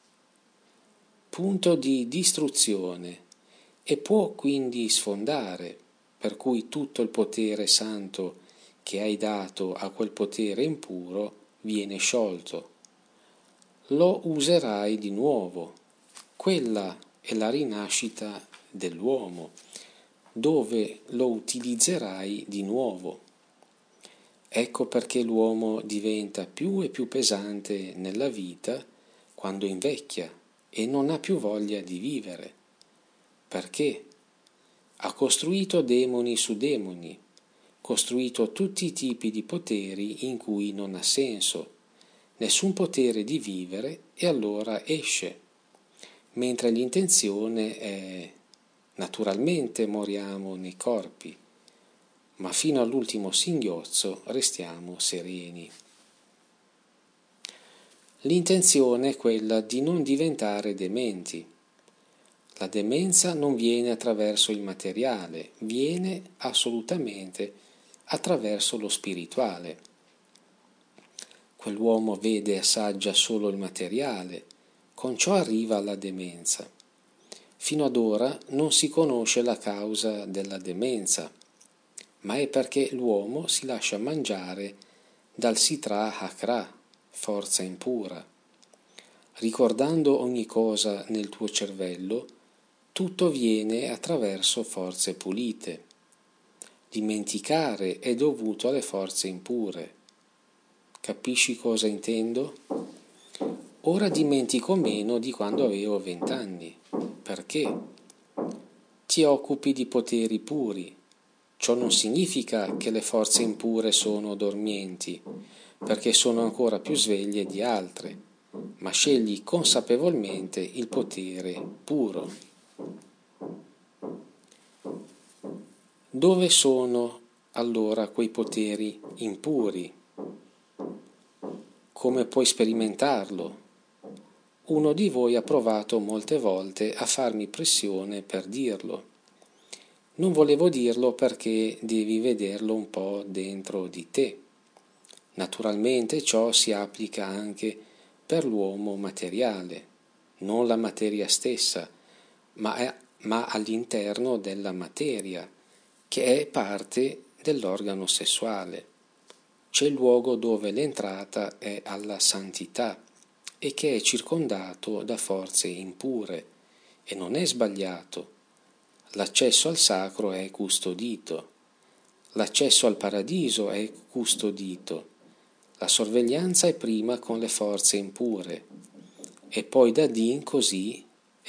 punto di distruzione, e può quindi sfondare, per cui tutto il potere santo che hai dato a quel potere impuro viene sciolto. Lo userai di nuovo. Quella è la rinascita dell'uomo, dove lo utilizzerai di nuovo. Ecco perché l'uomo diventa più e più pesante nella vita quando invecchia e non ha più voglia di vivere. Perché? Ha costruito demoni su demoni, costruito tutti i tipi di poteri in cui non ha senso, nessun potere di vivere, e allora esce, mentre l'intenzione è: naturalmente moriamo nei corpi, ma fino all'ultimo singhiozzo restiamo sereni. L'intenzione è quella di non diventare dementi. La demenza non viene attraverso il materiale, viene assolutamente attraverso lo spirituale. Quell'uomo vede e assaggia solo il materiale, con ciò arriva alla demenza. Fino ad ora non si conosce la causa della demenza, ma è perché l'uomo si lascia mangiare dal Sitra Hakra, forza impura. Ricordando ogni cosa nel tuo cervello, tutto viene attraverso forze pulite. Dimenticare è dovuto alle forze impure. Capisci cosa intendo? Ora dimentico meno di quando avevo 20 anni. Perché? Ti occupi di poteri puri. Ciò non significa che le forze impure sono dormienti, perché sono ancora più sveglie di altre, ma scegli consapevolmente il potere puro. Dove sono allora quei poteri impuri? Come puoi sperimentarlo? Uno di voi ha provato molte volte a farmi pressione per dirlo. Non volevo dirlo perché devi vederlo un po' dentro di te. Naturalmente ciò si applica anche per l'uomo materiale, non la materia stessa, ma all'interno della materia, che è parte dell'organo sessuale. C'è il luogo dove l'entrata è alla santità e che è circondato da forze impure, e non è sbagliato. L'accesso al sacro è custodito, l'accesso al paradiso è custodito, la sorveglianza è prima con le forze impure, e poi da din così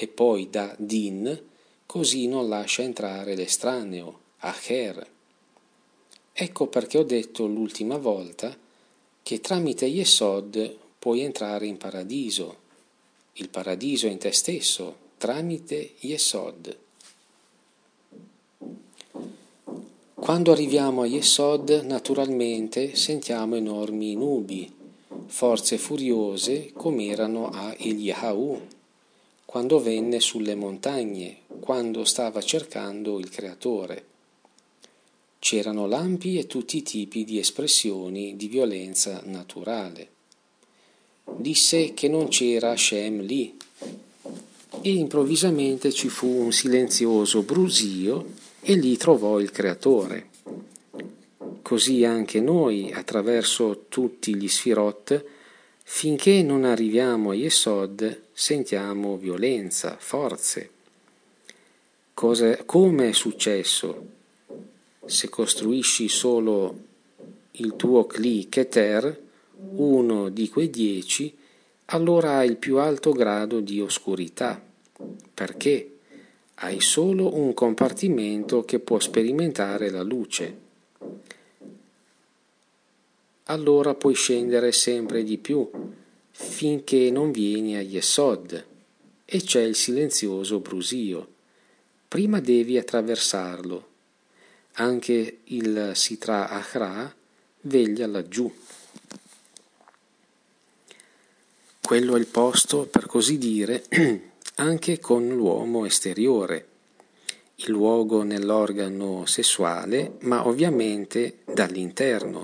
non lascia entrare l'estraneo, Acher. Ecco perché ho detto l'ultima volta che tramite Yesod puoi entrare in paradiso. Il paradiso è in te stesso, tramite Yesod. Quando arriviamo a Yesod, naturalmente sentiamo enormi nubi, forze furiose come erano a Eliyahu, quando venne sulle montagne, quando stava cercando il Creatore. C'erano lampi e tutti i tipi di espressioni di violenza naturale. Disse che non c'era Hashem lì, e improvvisamente ci fu un silenzioso brusio e lì trovò il Creatore. Così anche noi, attraverso tutti gli sfirot, finché non arriviamo a Yesod, sentiamo violenza, forze. Come è successo? Se costruisci solo il tuo Kli Keter, uno di quei 10, allora hai il più alto grado di oscurità, perché hai solo un compartimento che può sperimentare la luce. Allora puoi scendere sempre di più, finché non vieni a Yesod, e c'è il silenzioso brusio. Prima devi attraversarlo. Anche il Sitra Achra veglia laggiù. Quello è il posto, per così dire, anche con l'uomo esteriore, il luogo nell'organo sessuale, ma ovviamente dall'interno,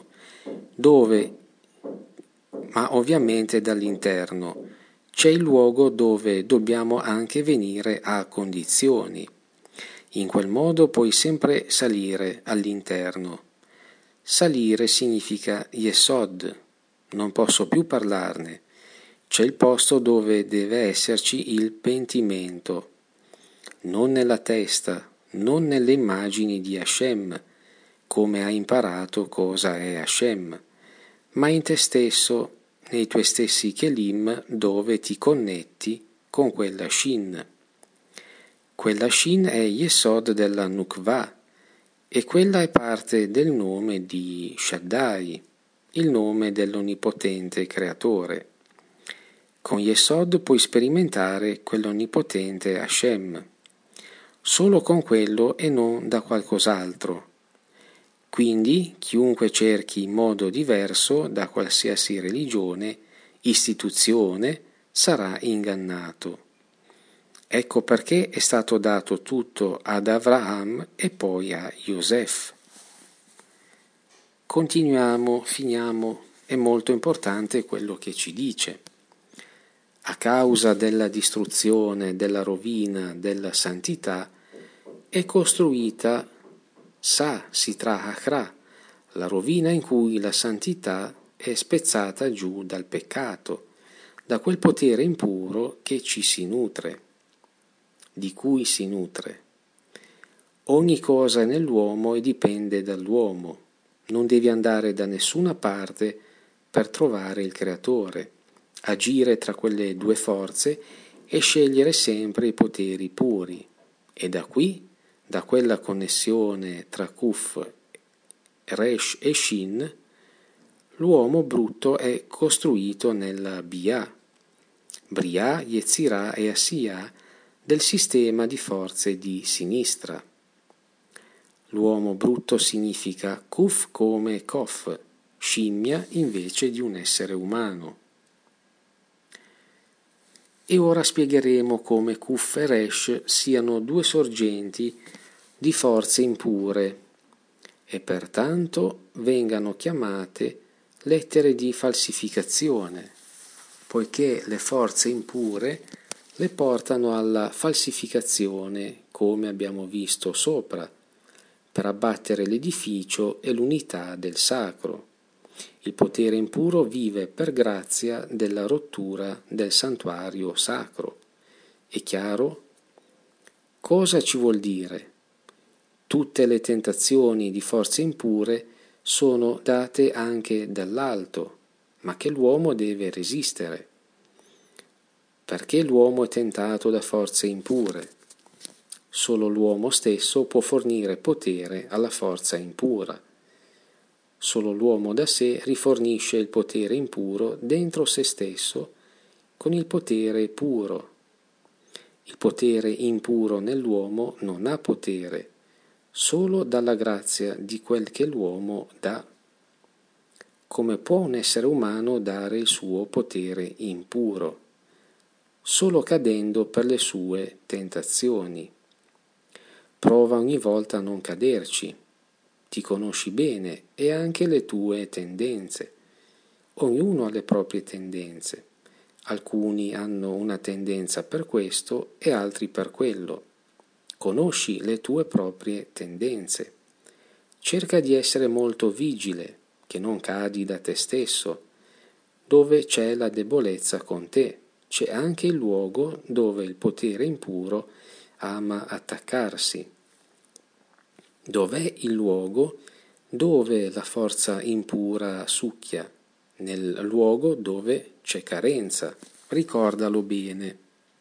c'è il luogo dove dobbiamo anche venire a condizioni. In quel modo puoi sempre salire all'interno. Salire significa Yesod, non posso più parlarne. C'è il posto dove deve esserci il pentimento, non nella testa, non nelle immagini di Hashem, come hai imparato cosa è Hashem, ma in te stesso, nei tuoi stessi Kelim, dove ti connetti con quella Shin. Quella Shin è Yesod della Nukva, e quella è parte del nome di Shaddai, il nome dell'Onnipotente Creatore. Con Yesod puoi sperimentare quell'Onnipotente Hashem, solo con quello e non da qualcos'altro. Quindi chiunque cerchi in modo diverso da qualsiasi religione, istituzione, sarà ingannato. Ecco perché è stato dato tutto ad Avraham e poi a Yosef. Continuiamo, finiamo, è molto importante quello che ci dice. A causa della distruzione, della rovina, della santità, è costruita Sitra Achra, la rovina in cui la santità è spezzata giù dal peccato, da quel potere impuro che ci si nutre, di cui si nutre. Ogni cosa è nell'uomo e dipende dall'uomo. Non devi andare da nessuna parte per trovare il Creatore, agire tra quelle due forze e scegliere sempre i poteri puri. E da qui, da quella connessione tra Kuf, Resh e Shin, l'uomo brutto è costruito nella Bia, Bria, Yetzirah e Asiya del sistema di forze di sinistra. L'uomo brutto significa Kuf come Kof, scimmia invece di un essere umano. E ora spiegheremo come Kuf e Resh siano due sorgenti di forze impure e pertanto vengano chiamate lettere di falsificazione, poiché le forze impure le portano alla falsificazione, come abbiamo visto sopra, per abbattere l'edificio e l'unità del sacro. Il potere impuro vive per grazia della rottura del santuario sacro. È chiaro? Cosa ci vuol dire? Tutte le tentazioni di forze impure sono date anche dall'alto, ma che l'uomo deve resistere. Perché l'uomo è tentato da forze impure? Solo l'uomo stesso può fornire potere alla forza impura. Solo l'uomo da sé rifornisce il potere impuro dentro se stesso con il potere puro. Il potere impuro nell'uomo non ha potere, solo dalla grazia di quel che l'uomo dà. Come può un essere umano dare il suo potere impuro? Solo cadendo per le sue tentazioni. Prova ogni volta a non caderci. Ti conosci bene e anche le tue tendenze. Ognuno ha le proprie tendenze. Alcuni hanno una tendenza per questo e altri per quello. Conosci le tue proprie tendenze. Cerca di essere molto vigile, che non cadi da te stesso. Dove c'è la debolezza con te, c'è anche il luogo dove il potere impuro ama attaccarsi. Dov'è il luogo dove la forza impura succhia? Nel luogo dove c'è carenza. ricordalo bene.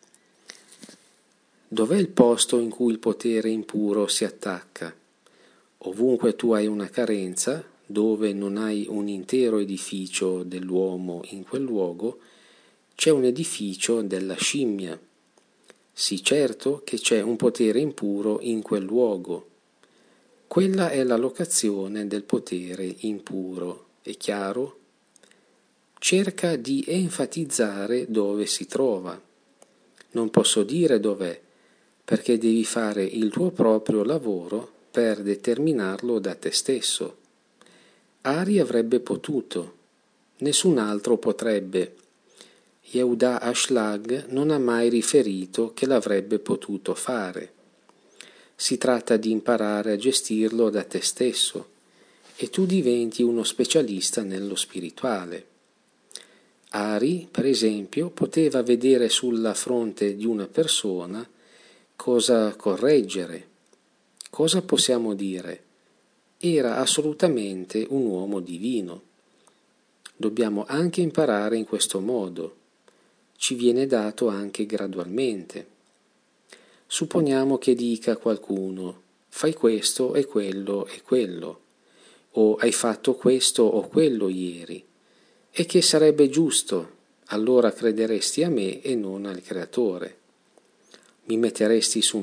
Dov'è il posto in cui il potere impuro si attacca? Ovunque tu hai una carenza, dove non hai un intero edificio dell'uomo in quel luogo, c'è un edificio della scimmia. Sì, certo che c'è un potere impuro in quel luogo. Quella è la locazione del potere impuro, è chiaro? Cerca di enfatizzare dove si trova. Non posso dire dov'è, perché devi fare il tuo proprio lavoro per determinarlo da te stesso. Ari avrebbe potuto, nessun altro potrebbe. Yehuda Ashlag non ha mai riferito che l'avrebbe potuto fare. Si tratta di imparare a gestirlo da te stesso e tu diventi uno specialista nello spirituale. Ari, per esempio, poteva vedere sulla fronte di una persona cosa correggere. Cosa possiamo dire? Era assolutamente un uomo divino. Dobbiamo anche imparare in questo modo. Ci viene dato anche gradualmente. Supponiamo che dica qualcuno: fai questo e quello, o hai fatto questo o quello ieri, e che sarebbe giusto, allora crederesti a me e non al Creatore. Mi metteresti su un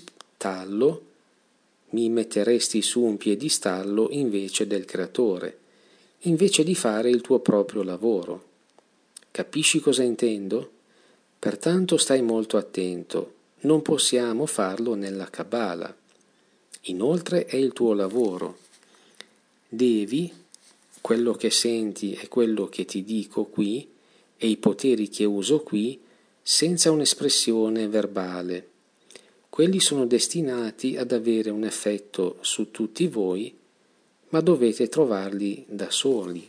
piedistallo invece del Creatore, invece di fare il tuo proprio lavoro. Capisci cosa intendo? Pertanto stai molto attento, non possiamo farlo nella Kabbalah. Inoltre è il tuo lavoro. Devi, quello che senti è quello che ti dico qui, e i poteri che uso qui, senza un'espressione verbale. Quelli sono destinati ad avere un effetto su tutti voi, ma dovete trovarli da soli.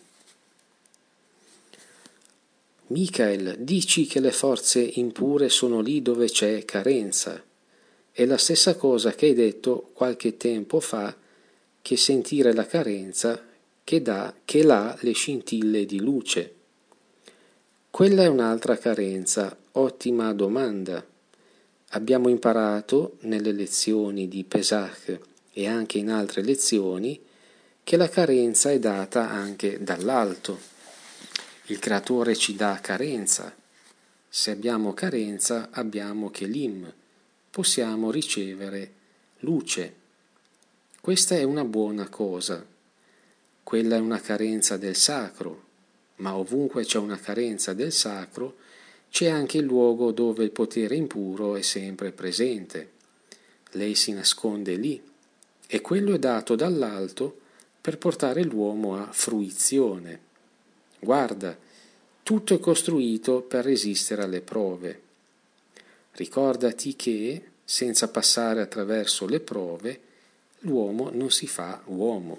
Michael, dici che le forze impure sono lì dove c'è carenza. È la stessa cosa che hai detto qualche tempo fa, che sentire la carenza che là le scintille di luce. Quella è un'altra carenza, ottima domanda. Abbiamo imparato nelle lezioni di Pesach e anche in altre lezioni che la carenza è data anche dall'alto. Il Creatore ci dà carenza. Se abbiamo carenza abbiamo Kelim, possiamo ricevere luce. Questa è una buona cosa. Quella è una carenza del sacro, ma ovunque c'è una carenza del sacro c'è anche il luogo dove il potere impuro è sempre presente. Lei si nasconde lì e quello è dato dall'alto per portare l'uomo a fruizione. Guarda, tutto è costruito per resistere alle prove. Ricordati che, senza passare attraverso le prove, l'uomo non si fa uomo.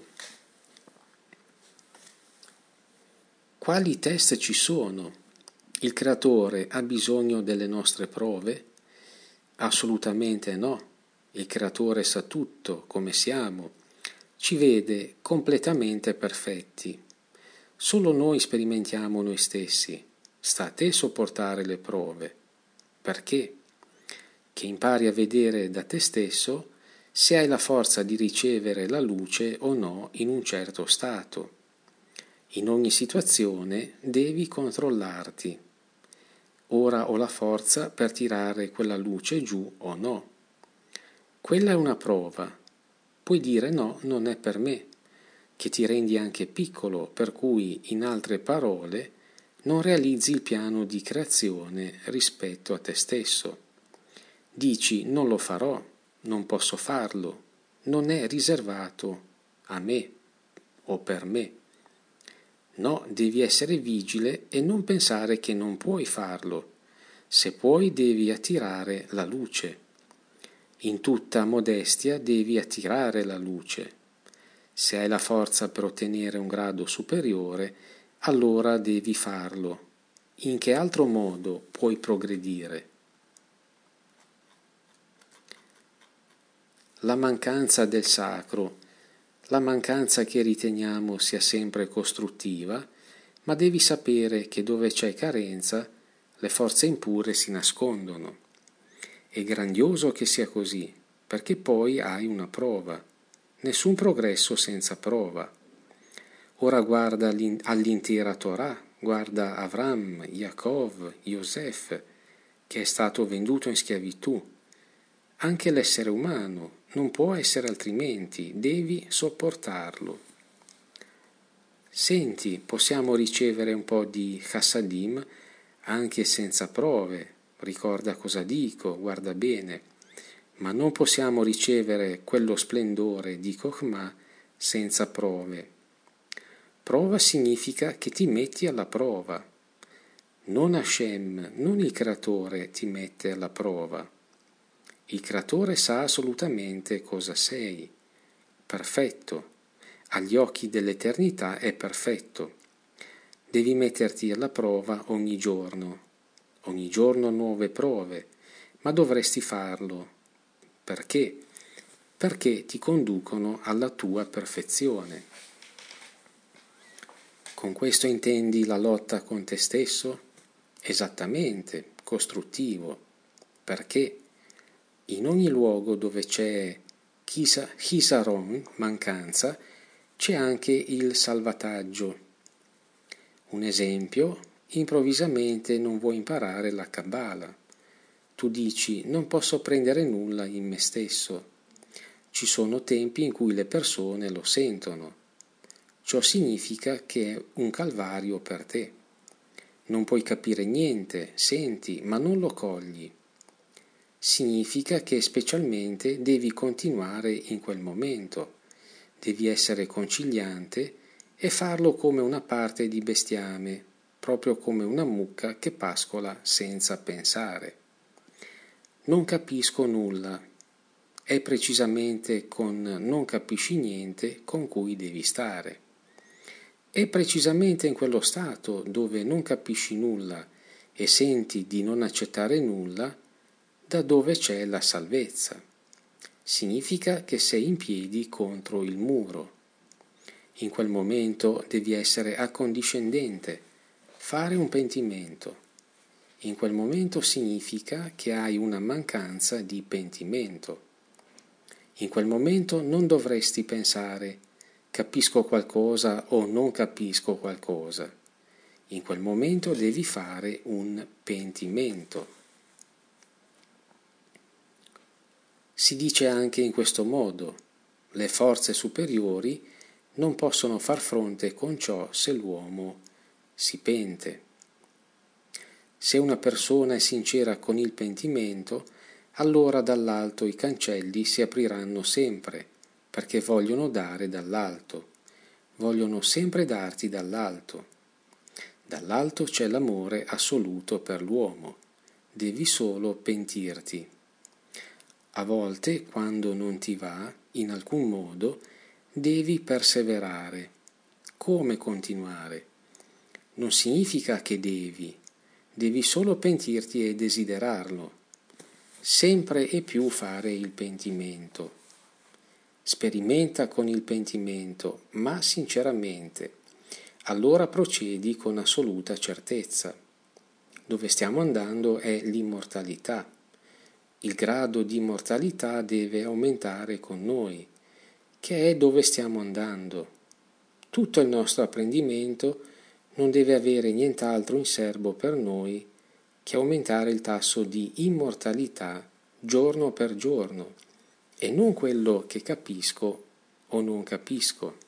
Quali test ci sono? Il Creatore ha bisogno delle nostre prove? Assolutamente no. Il Creatore sa tutto, come siamo. Ci vede completamente perfetti. Solo noi sperimentiamo noi stessi. Sta a te sopportare le prove. Perché? Che impari a vedere da te stesso se hai la forza di ricevere la luce o no in un certo stato. In ogni situazione devi controllarti. Ora ho la forza per tirare quella luce giù o no. Quella è una prova. Puoi dire no, non è per me, che ti rendi anche piccolo, per cui, in altre parole, non realizzi il piano di creazione rispetto a te stesso. Dici non lo farò, non posso farlo, non è riservato a me o per me. No, devi essere vigile e non pensare che non puoi farlo. Se puoi, devi attirare la luce. In tutta modestia devi attirare la luce. Se hai la forza per ottenere un grado superiore, allora devi farlo. In che altro modo puoi progredire? La mancanza del sacro, la mancanza che riteniamo sia sempre costruttiva, ma devi sapere che dove c'è carenza, le forze impure si nascondono. È grandioso che sia così, perché poi hai una prova. Nessun progresso senza prova. Ora guarda all'intera Torah, guarda Avram, Yaakov, Yosef, che è stato venduto in schiavitù. Anche l'essere umano non può essere altrimenti, devi sopportarlo. Senti, possiamo ricevere un po' di chassadim anche senza prove, ricorda cosa dico, guarda bene, ma non possiamo ricevere quello splendore di Chokhmah senza prove. Prova significa che ti metti alla prova. Non Hashem, non il creatore ti mette alla prova. Il creatore sa assolutamente cosa sei. Perfetto. Agli occhi dell'eternità è perfetto. Devi metterti alla prova ogni giorno nuove prove, ma dovresti farlo. Perché? Perché ti conducono alla tua perfezione. Con questo intendi la lotta con te stesso? Esattamente, costruttivo. Perché? In ogni luogo dove c'è chisaron, mancanza, c'è anche il salvataggio. Un esempio, improvvisamente non vuoi imparare la Kabbalah. Tu dici, non posso prendere nulla in me stesso. Ci sono tempi in cui le persone lo sentono. Ciò significa che è un calvario per te. Non puoi capire niente, senti, ma non lo cogli. Significa che specialmente devi continuare in quel momento. Devi essere conciliante e farlo come una parte di bestiame, proprio come una mucca che pascola senza pensare. Non capisco nulla. È precisamente con non capisci niente con cui devi stare. È precisamente in quello stato dove non capisci nulla e senti di non accettare nulla da dove c'è la salvezza. Significa che sei in piedi contro il muro. In quel momento devi essere accondiscendente, fare un pentimento. In quel momento significa che hai una mancanza di pentimento. In quel momento non dovresti pensare capisco qualcosa o non capisco qualcosa. In quel momento devi fare un pentimento. Si dice anche in questo modo, le forze superiori non possono far fronte con ciò se l'uomo si pente. Se una persona è sincera con il pentimento, allora dall'alto i cancelli si apriranno sempre, perché vogliono dare dall'alto, vogliono sempre darti dall'alto. Dall'alto c'è l'amore assoluto per l'uomo, devi solo pentirti. A volte, quando non ti va, in alcun modo, devi perseverare. Come continuare? Non significa che devi solo pentirti e desiderarlo. Sempre e più fare il pentimento. Sperimenta con il pentimento, ma sinceramente. Allora procedi con assoluta certezza. Dove stiamo andando è l'immortalità. Il grado di immortalità deve aumentare con noi, che è dove stiamo andando. Tutto il nostro apprendimento non deve avere nient'altro in serbo per noi che aumentare il tasso di immortalità giorno per giorno, e non quello che capisco o non capisco.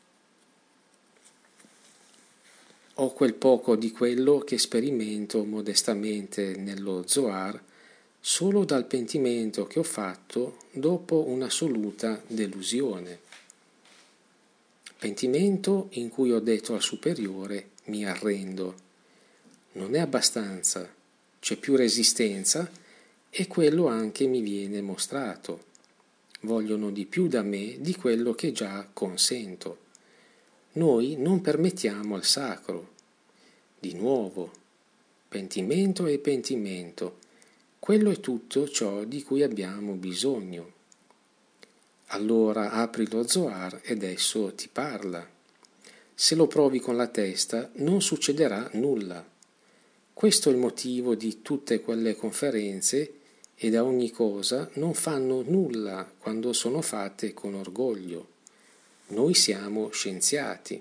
Ho quel poco di quello che sperimento modestamente nello Zohar solo dal pentimento che ho fatto dopo un'assoluta delusione. Pentimento in cui ho detto al superiore mi arrendo. Non è abbastanza, c'è più resistenza e quello anche mi viene mostrato. Vogliono di più da me di quello che già consento. Noi non permettiamo al sacro. Di nuovo, pentimento e pentimento. Quello è tutto ciò di cui abbiamo bisogno. Allora apri lo Zohar ed esso ti parla. Se lo provi con la testa non succederà nulla. Questo è il motivo di tutte quelle conferenze e da ogni cosa non fanno nulla quando sono fatte con orgoglio. Noi siamo scienziati.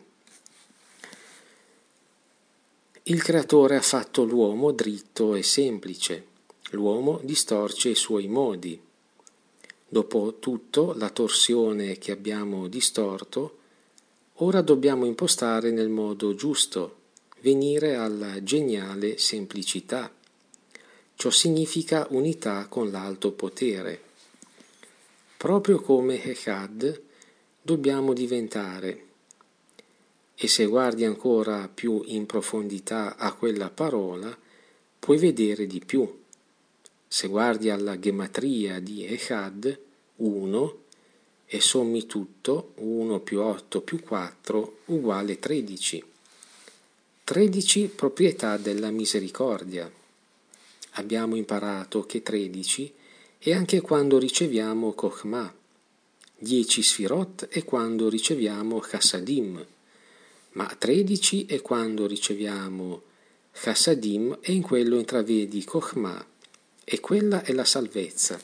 Il creatore ha fatto l'uomo dritto e semplice. L'uomo distorce i suoi modi. Dopo tutto, la torsione che abbiamo distorto, ora dobbiamo impostare nel modo giusto, venire alla geniale semplicità. Ciò significa unità con l'alto potere. Proprio come Echad dobbiamo diventare. E se guardi ancora più in profondità a quella parola, puoi vedere di più. Se guardi alla gematria di Echad, 1, e sommi tutto, 1 più 8 più 4 uguale 13. 13 proprietà della misericordia. Abbiamo imparato che 13 è anche quando riceviamo Chokhmah, 10 Sfirot è quando riceviamo Chassadim, ma 13 è quando riceviamo Chassadim e in quello intravedi Chokhmah, e quella è la salvezza.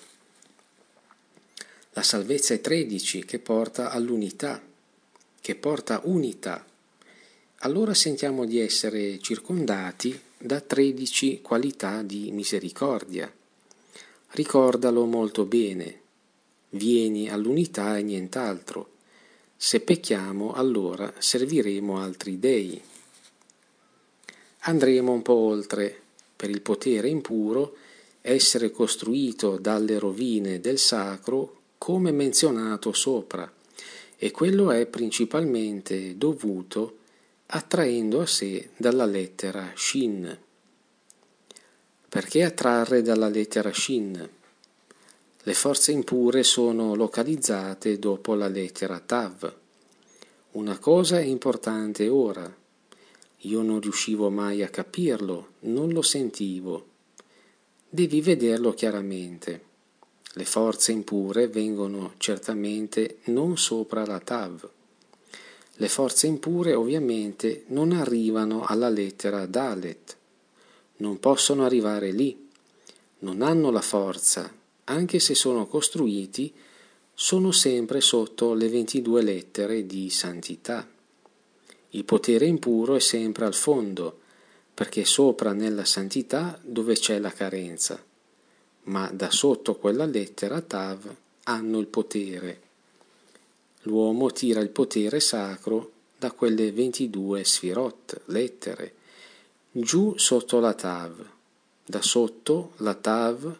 La salvezza è 13 che porta all'unità, che porta unità. Allora sentiamo di essere circondati da 13 qualità di misericordia. Ricordalo molto bene. Vieni all'unità e nient'altro. Se pecchiamo, allora serviremo altri dei. Andremo un po' oltre. Per il potere impuro, essere costruito dalle rovine del sacro, come menzionato sopra, e quello è principalmente dovuto attraendo a sé dalla lettera Shin. Perché attrarre dalla lettera Shin? Le forze impure sono localizzate dopo la lettera Tav. Una cosa è importante ora. Io non riuscivo mai a capirlo, non lo sentivo. Devi vederlo chiaramente. Le forze impure vengono certamente non sopra la Tav. Le forze impure ovviamente non arrivano alla lettera Dalet. Non possono arrivare lì. Non hanno la forza. Anche se sono costruiti, sono sempre sotto le 22 lettere di santità. Il potere impuro è sempre al fondo, perché è sopra nella santità dove c'è la carenza, ma da sotto quella lettera Tav hanno il potere. L'uomo tira il potere sacro da quelle 22 sfirot, lettere, giù sotto la Tav, da sotto la Tav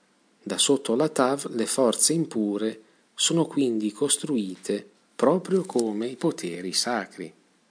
le forze impure sono quindi costruite proprio come i poteri sacri.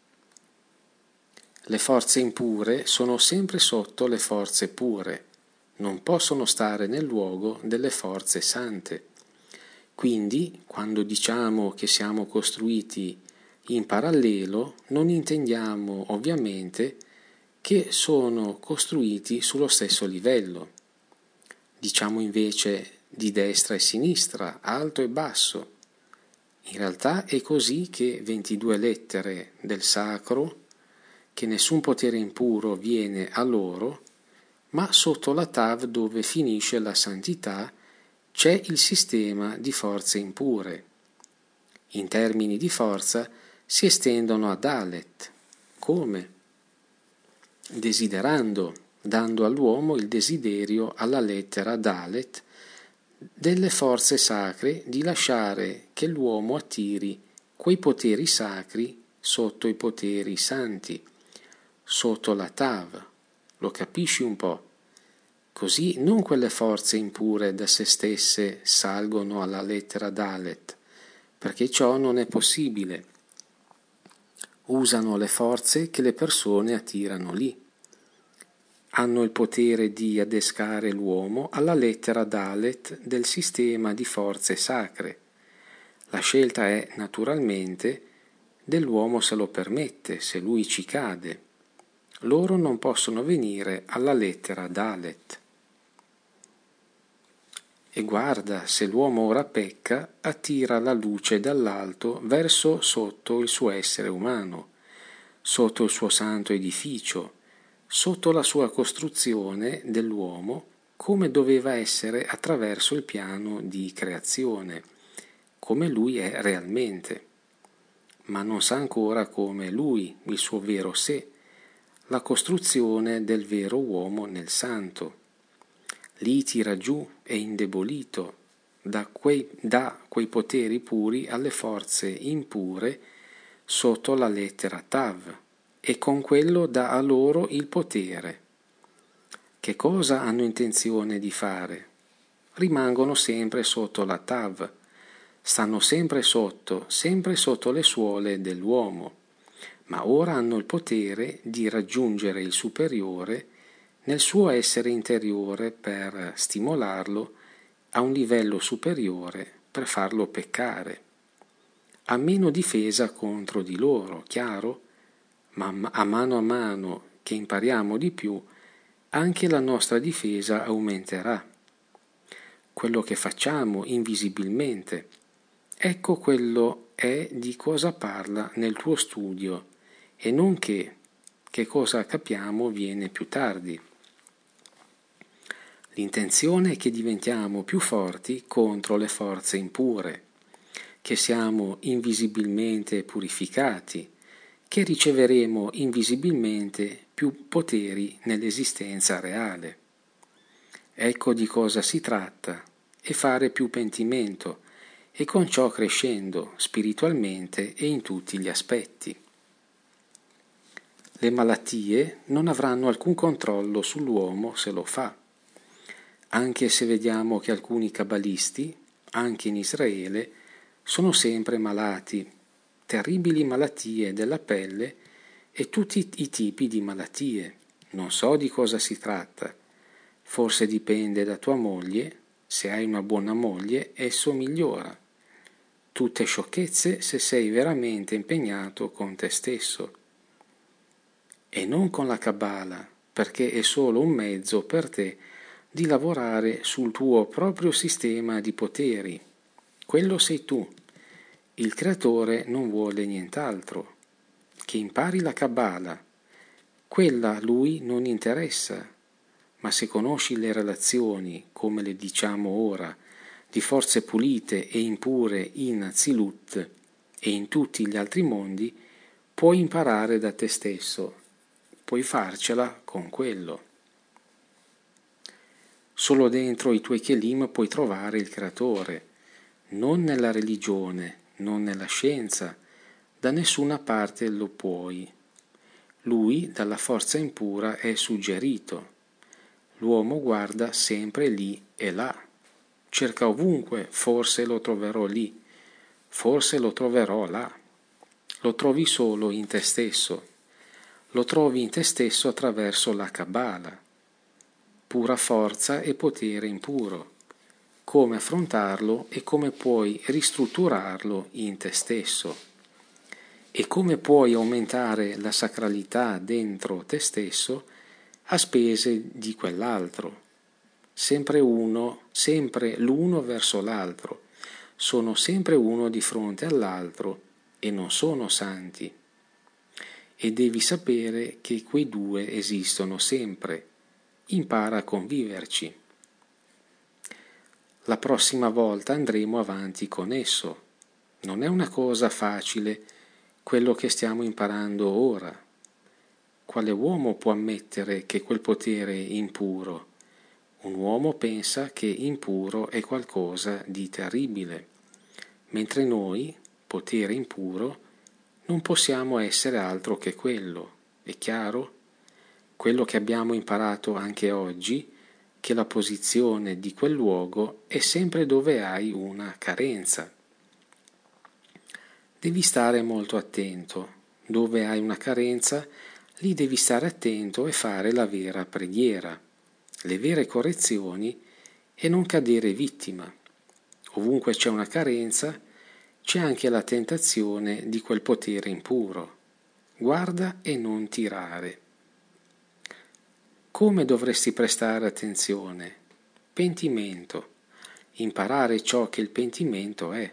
Le forze impure sono sempre sotto le forze pure, non possono stare nel luogo delle forze sante. Quindi, quando diciamo che siamo costruiti in parallelo, non intendiamo ovviamente che sono costruiti sullo stesso livello. Diciamo invece di destra e sinistra, alto e basso. In realtà è così che 22 lettere del sacro, che nessun potere impuro viene a loro, ma sotto la Tav dove finisce la santità c'è il sistema di forze impure. In termini di forza si estendono a Dalet. Come? Desiderando, dando all'uomo il desiderio alla lettera Dalet delle forze sacre di lasciare che l'uomo attiri quei poteri sacri sotto i poteri santi, sotto la Tav. Lo capisci un po'? Così non quelle forze impure da se stesse salgono alla lettera Dalet, perché ciò non è possibile. Usano le forze che le persone attirano lì. Hanno il potere di adescare l'uomo alla lettera Dalet del sistema di forze sacre. La scelta è, naturalmente, dell'uomo se lo permette, se lui ci cade. Loro non possono venire alla lettera Dalet. E guarda, se l'uomo ora pecca, attira la luce dall'alto verso sotto il suo essere umano, sotto il suo santo edificio, sotto la sua costruzione dell'uomo come doveva essere attraverso il piano di creazione, come lui è realmente, ma non sa ancora come lui, il suo vero sé, la costruzione del vero uomo nel santo. Lì tira giù e indebolito, dà quei poteri puri alle forze impure sotto la lettera Tav, e con quello dà a loro il potere. Che cosa hanno intenzione di fare? Rimangono sempre sotto la Tav, stanno sempre sotto le suole dell'uomo, ma ora hanno il potere di raggiungere il superiore nel suo essere interiore per stimolarlo a un livello superiore, per farlo peccare. Ha meno difesa contro di loro, chiaro? Ma a mano che impariamo di più, anche la nostra difesa aumenterà. Quello che facciamo invisibilmente, ecco quello è di cosa parla nel tuo studio, e non che cosa capiamo viene più tardi. L'intenzione è che diventiamo più forti contro le forze impure, che siamo invisibilmente purificati, che riceveremo invisibilmente più poteri nell'esistenza reale. Ecco di cosa si tratta, e fare più pentimento, e con ciò crescendo spiritualmente e in tutti gli aspetti. Le malattie non avranno alcun controllo sull'uomo se lo fa, anche se vediamo che alcuni cabalisti, anche in Israele, sono sempre malati, terribili malattie della pelle e tutti i tipi di malattie. Non so di cosa si tratta. Forse dipende da tua moglie. Se hai una buona moglie, esso migliora. Tutte sciocchezze se sei veramente impegnato con te stesso. E non con la Kabbalah, perché è solo un mezzo per te di lavorare sul tuo proprio sistema di poteri. Quello sei tu. Il creatore non vuole nient'altro. Che impari la Kabbalah. Quella a lui non interessa. Ma se conosci le relazioni, come le diciamo ora, di forze pulite e impure in Azilut e in tutti gli altri mondi, puoi imparare da te stesso. Puoi farcela con quello. Solo dentro i tuoi Kelim puoi trovare il creatore, non nella religione, non nella scienza, da nessuna parte lo puoi. Lui dalla forza impura è suggerito. L'uomo guarda sempre lì e là. Cerca ovunque, forse lo troverò lì, forse lo troverò là. Lo trovi solo in te stesso. Lo trovi in te stesso attraverso la Kabbalah. Pura forza e potere impuro. Come affrontarlo e come puoi ristrutturarlo in te stesso. E come puoi aumentare la sacralità dentro te stesso a spese di quell'altro. Sempre l'uno verso l'altro. Sono sempre uno di fronte all'altro e non sono santi. E devi sapere che quei due esistono sempre. Impara a conviverci. La prossima volta andremo avanti con esso. Non è una cosa facile quello che stiamo imparando ora. Quale uomo può ammettere che quel potere è impuro? Un uomo pensa che impuro è qualcosa di terribile, mentre noi, potere impuro, non possiamo essere altro che quello. È chiaro? Quello che abbiamo imparato anche oggi, che la posizione di quel luogo è sempre dove hai una carenza. Devi stare molto attento. Dove hai una carenza, lì devi stare attento e fare la vera preghiera, le vere correzioni e non cadere vittima. Ovunque c'è una carenza, c'è anche la tentazione di quel potere impuro. Guarda e non tirare. Come dovresti prestare attenzione? Pentimento. Imparare ciò che il pentimento è.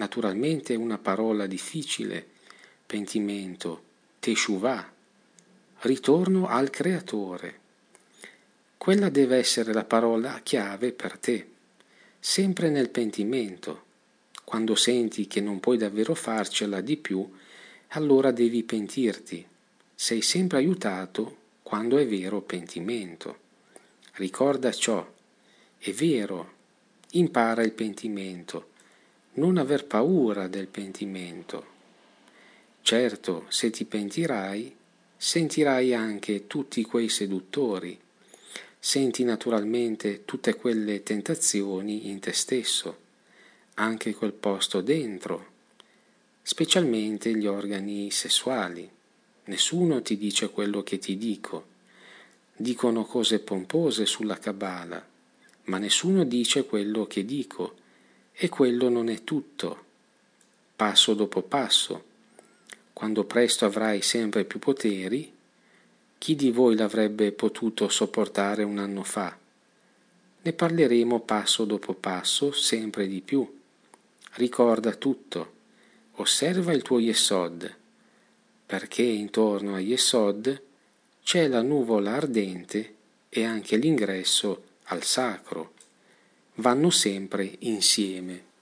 Naturalmente è una parola difficile. Pentimento, teshuvah. ritorno al Creatore. Quella deve essere la parola chiave per te, sempre nel pentimento. Quando senti che non puoi davvero farcela di più, allora devi pentirti. Sei sempre aiutato quando è vero pentimento. Ricorda ciò, è vero, impara il pentimento, non aver paura del pentimento. Certo, se ti pentirai, sentirai anche tutti quei seduttori, senti naturalmente tutte quelle tentazioni in te stesso, anche quel posto dentro, specialmente gli organi sessuali. Nessuno ti dice quello che ti dico. Dicono cose pompose sulla Kabbalah, ma nessuno dice quello che dico, e quello non è tutto. Passo dopo passo, quando presto avrai sempre più poteri, chi di voi l'avrebbe potuto sopportare un anno fa? Ne parleremo passo dopo passo, sempre di più. Ricorda tutto, osserva il tuo Yesod, perché intorno a Yesod c'è la nuvola ardente e anche l'ingresso al sacro. Vanno sempre insieme.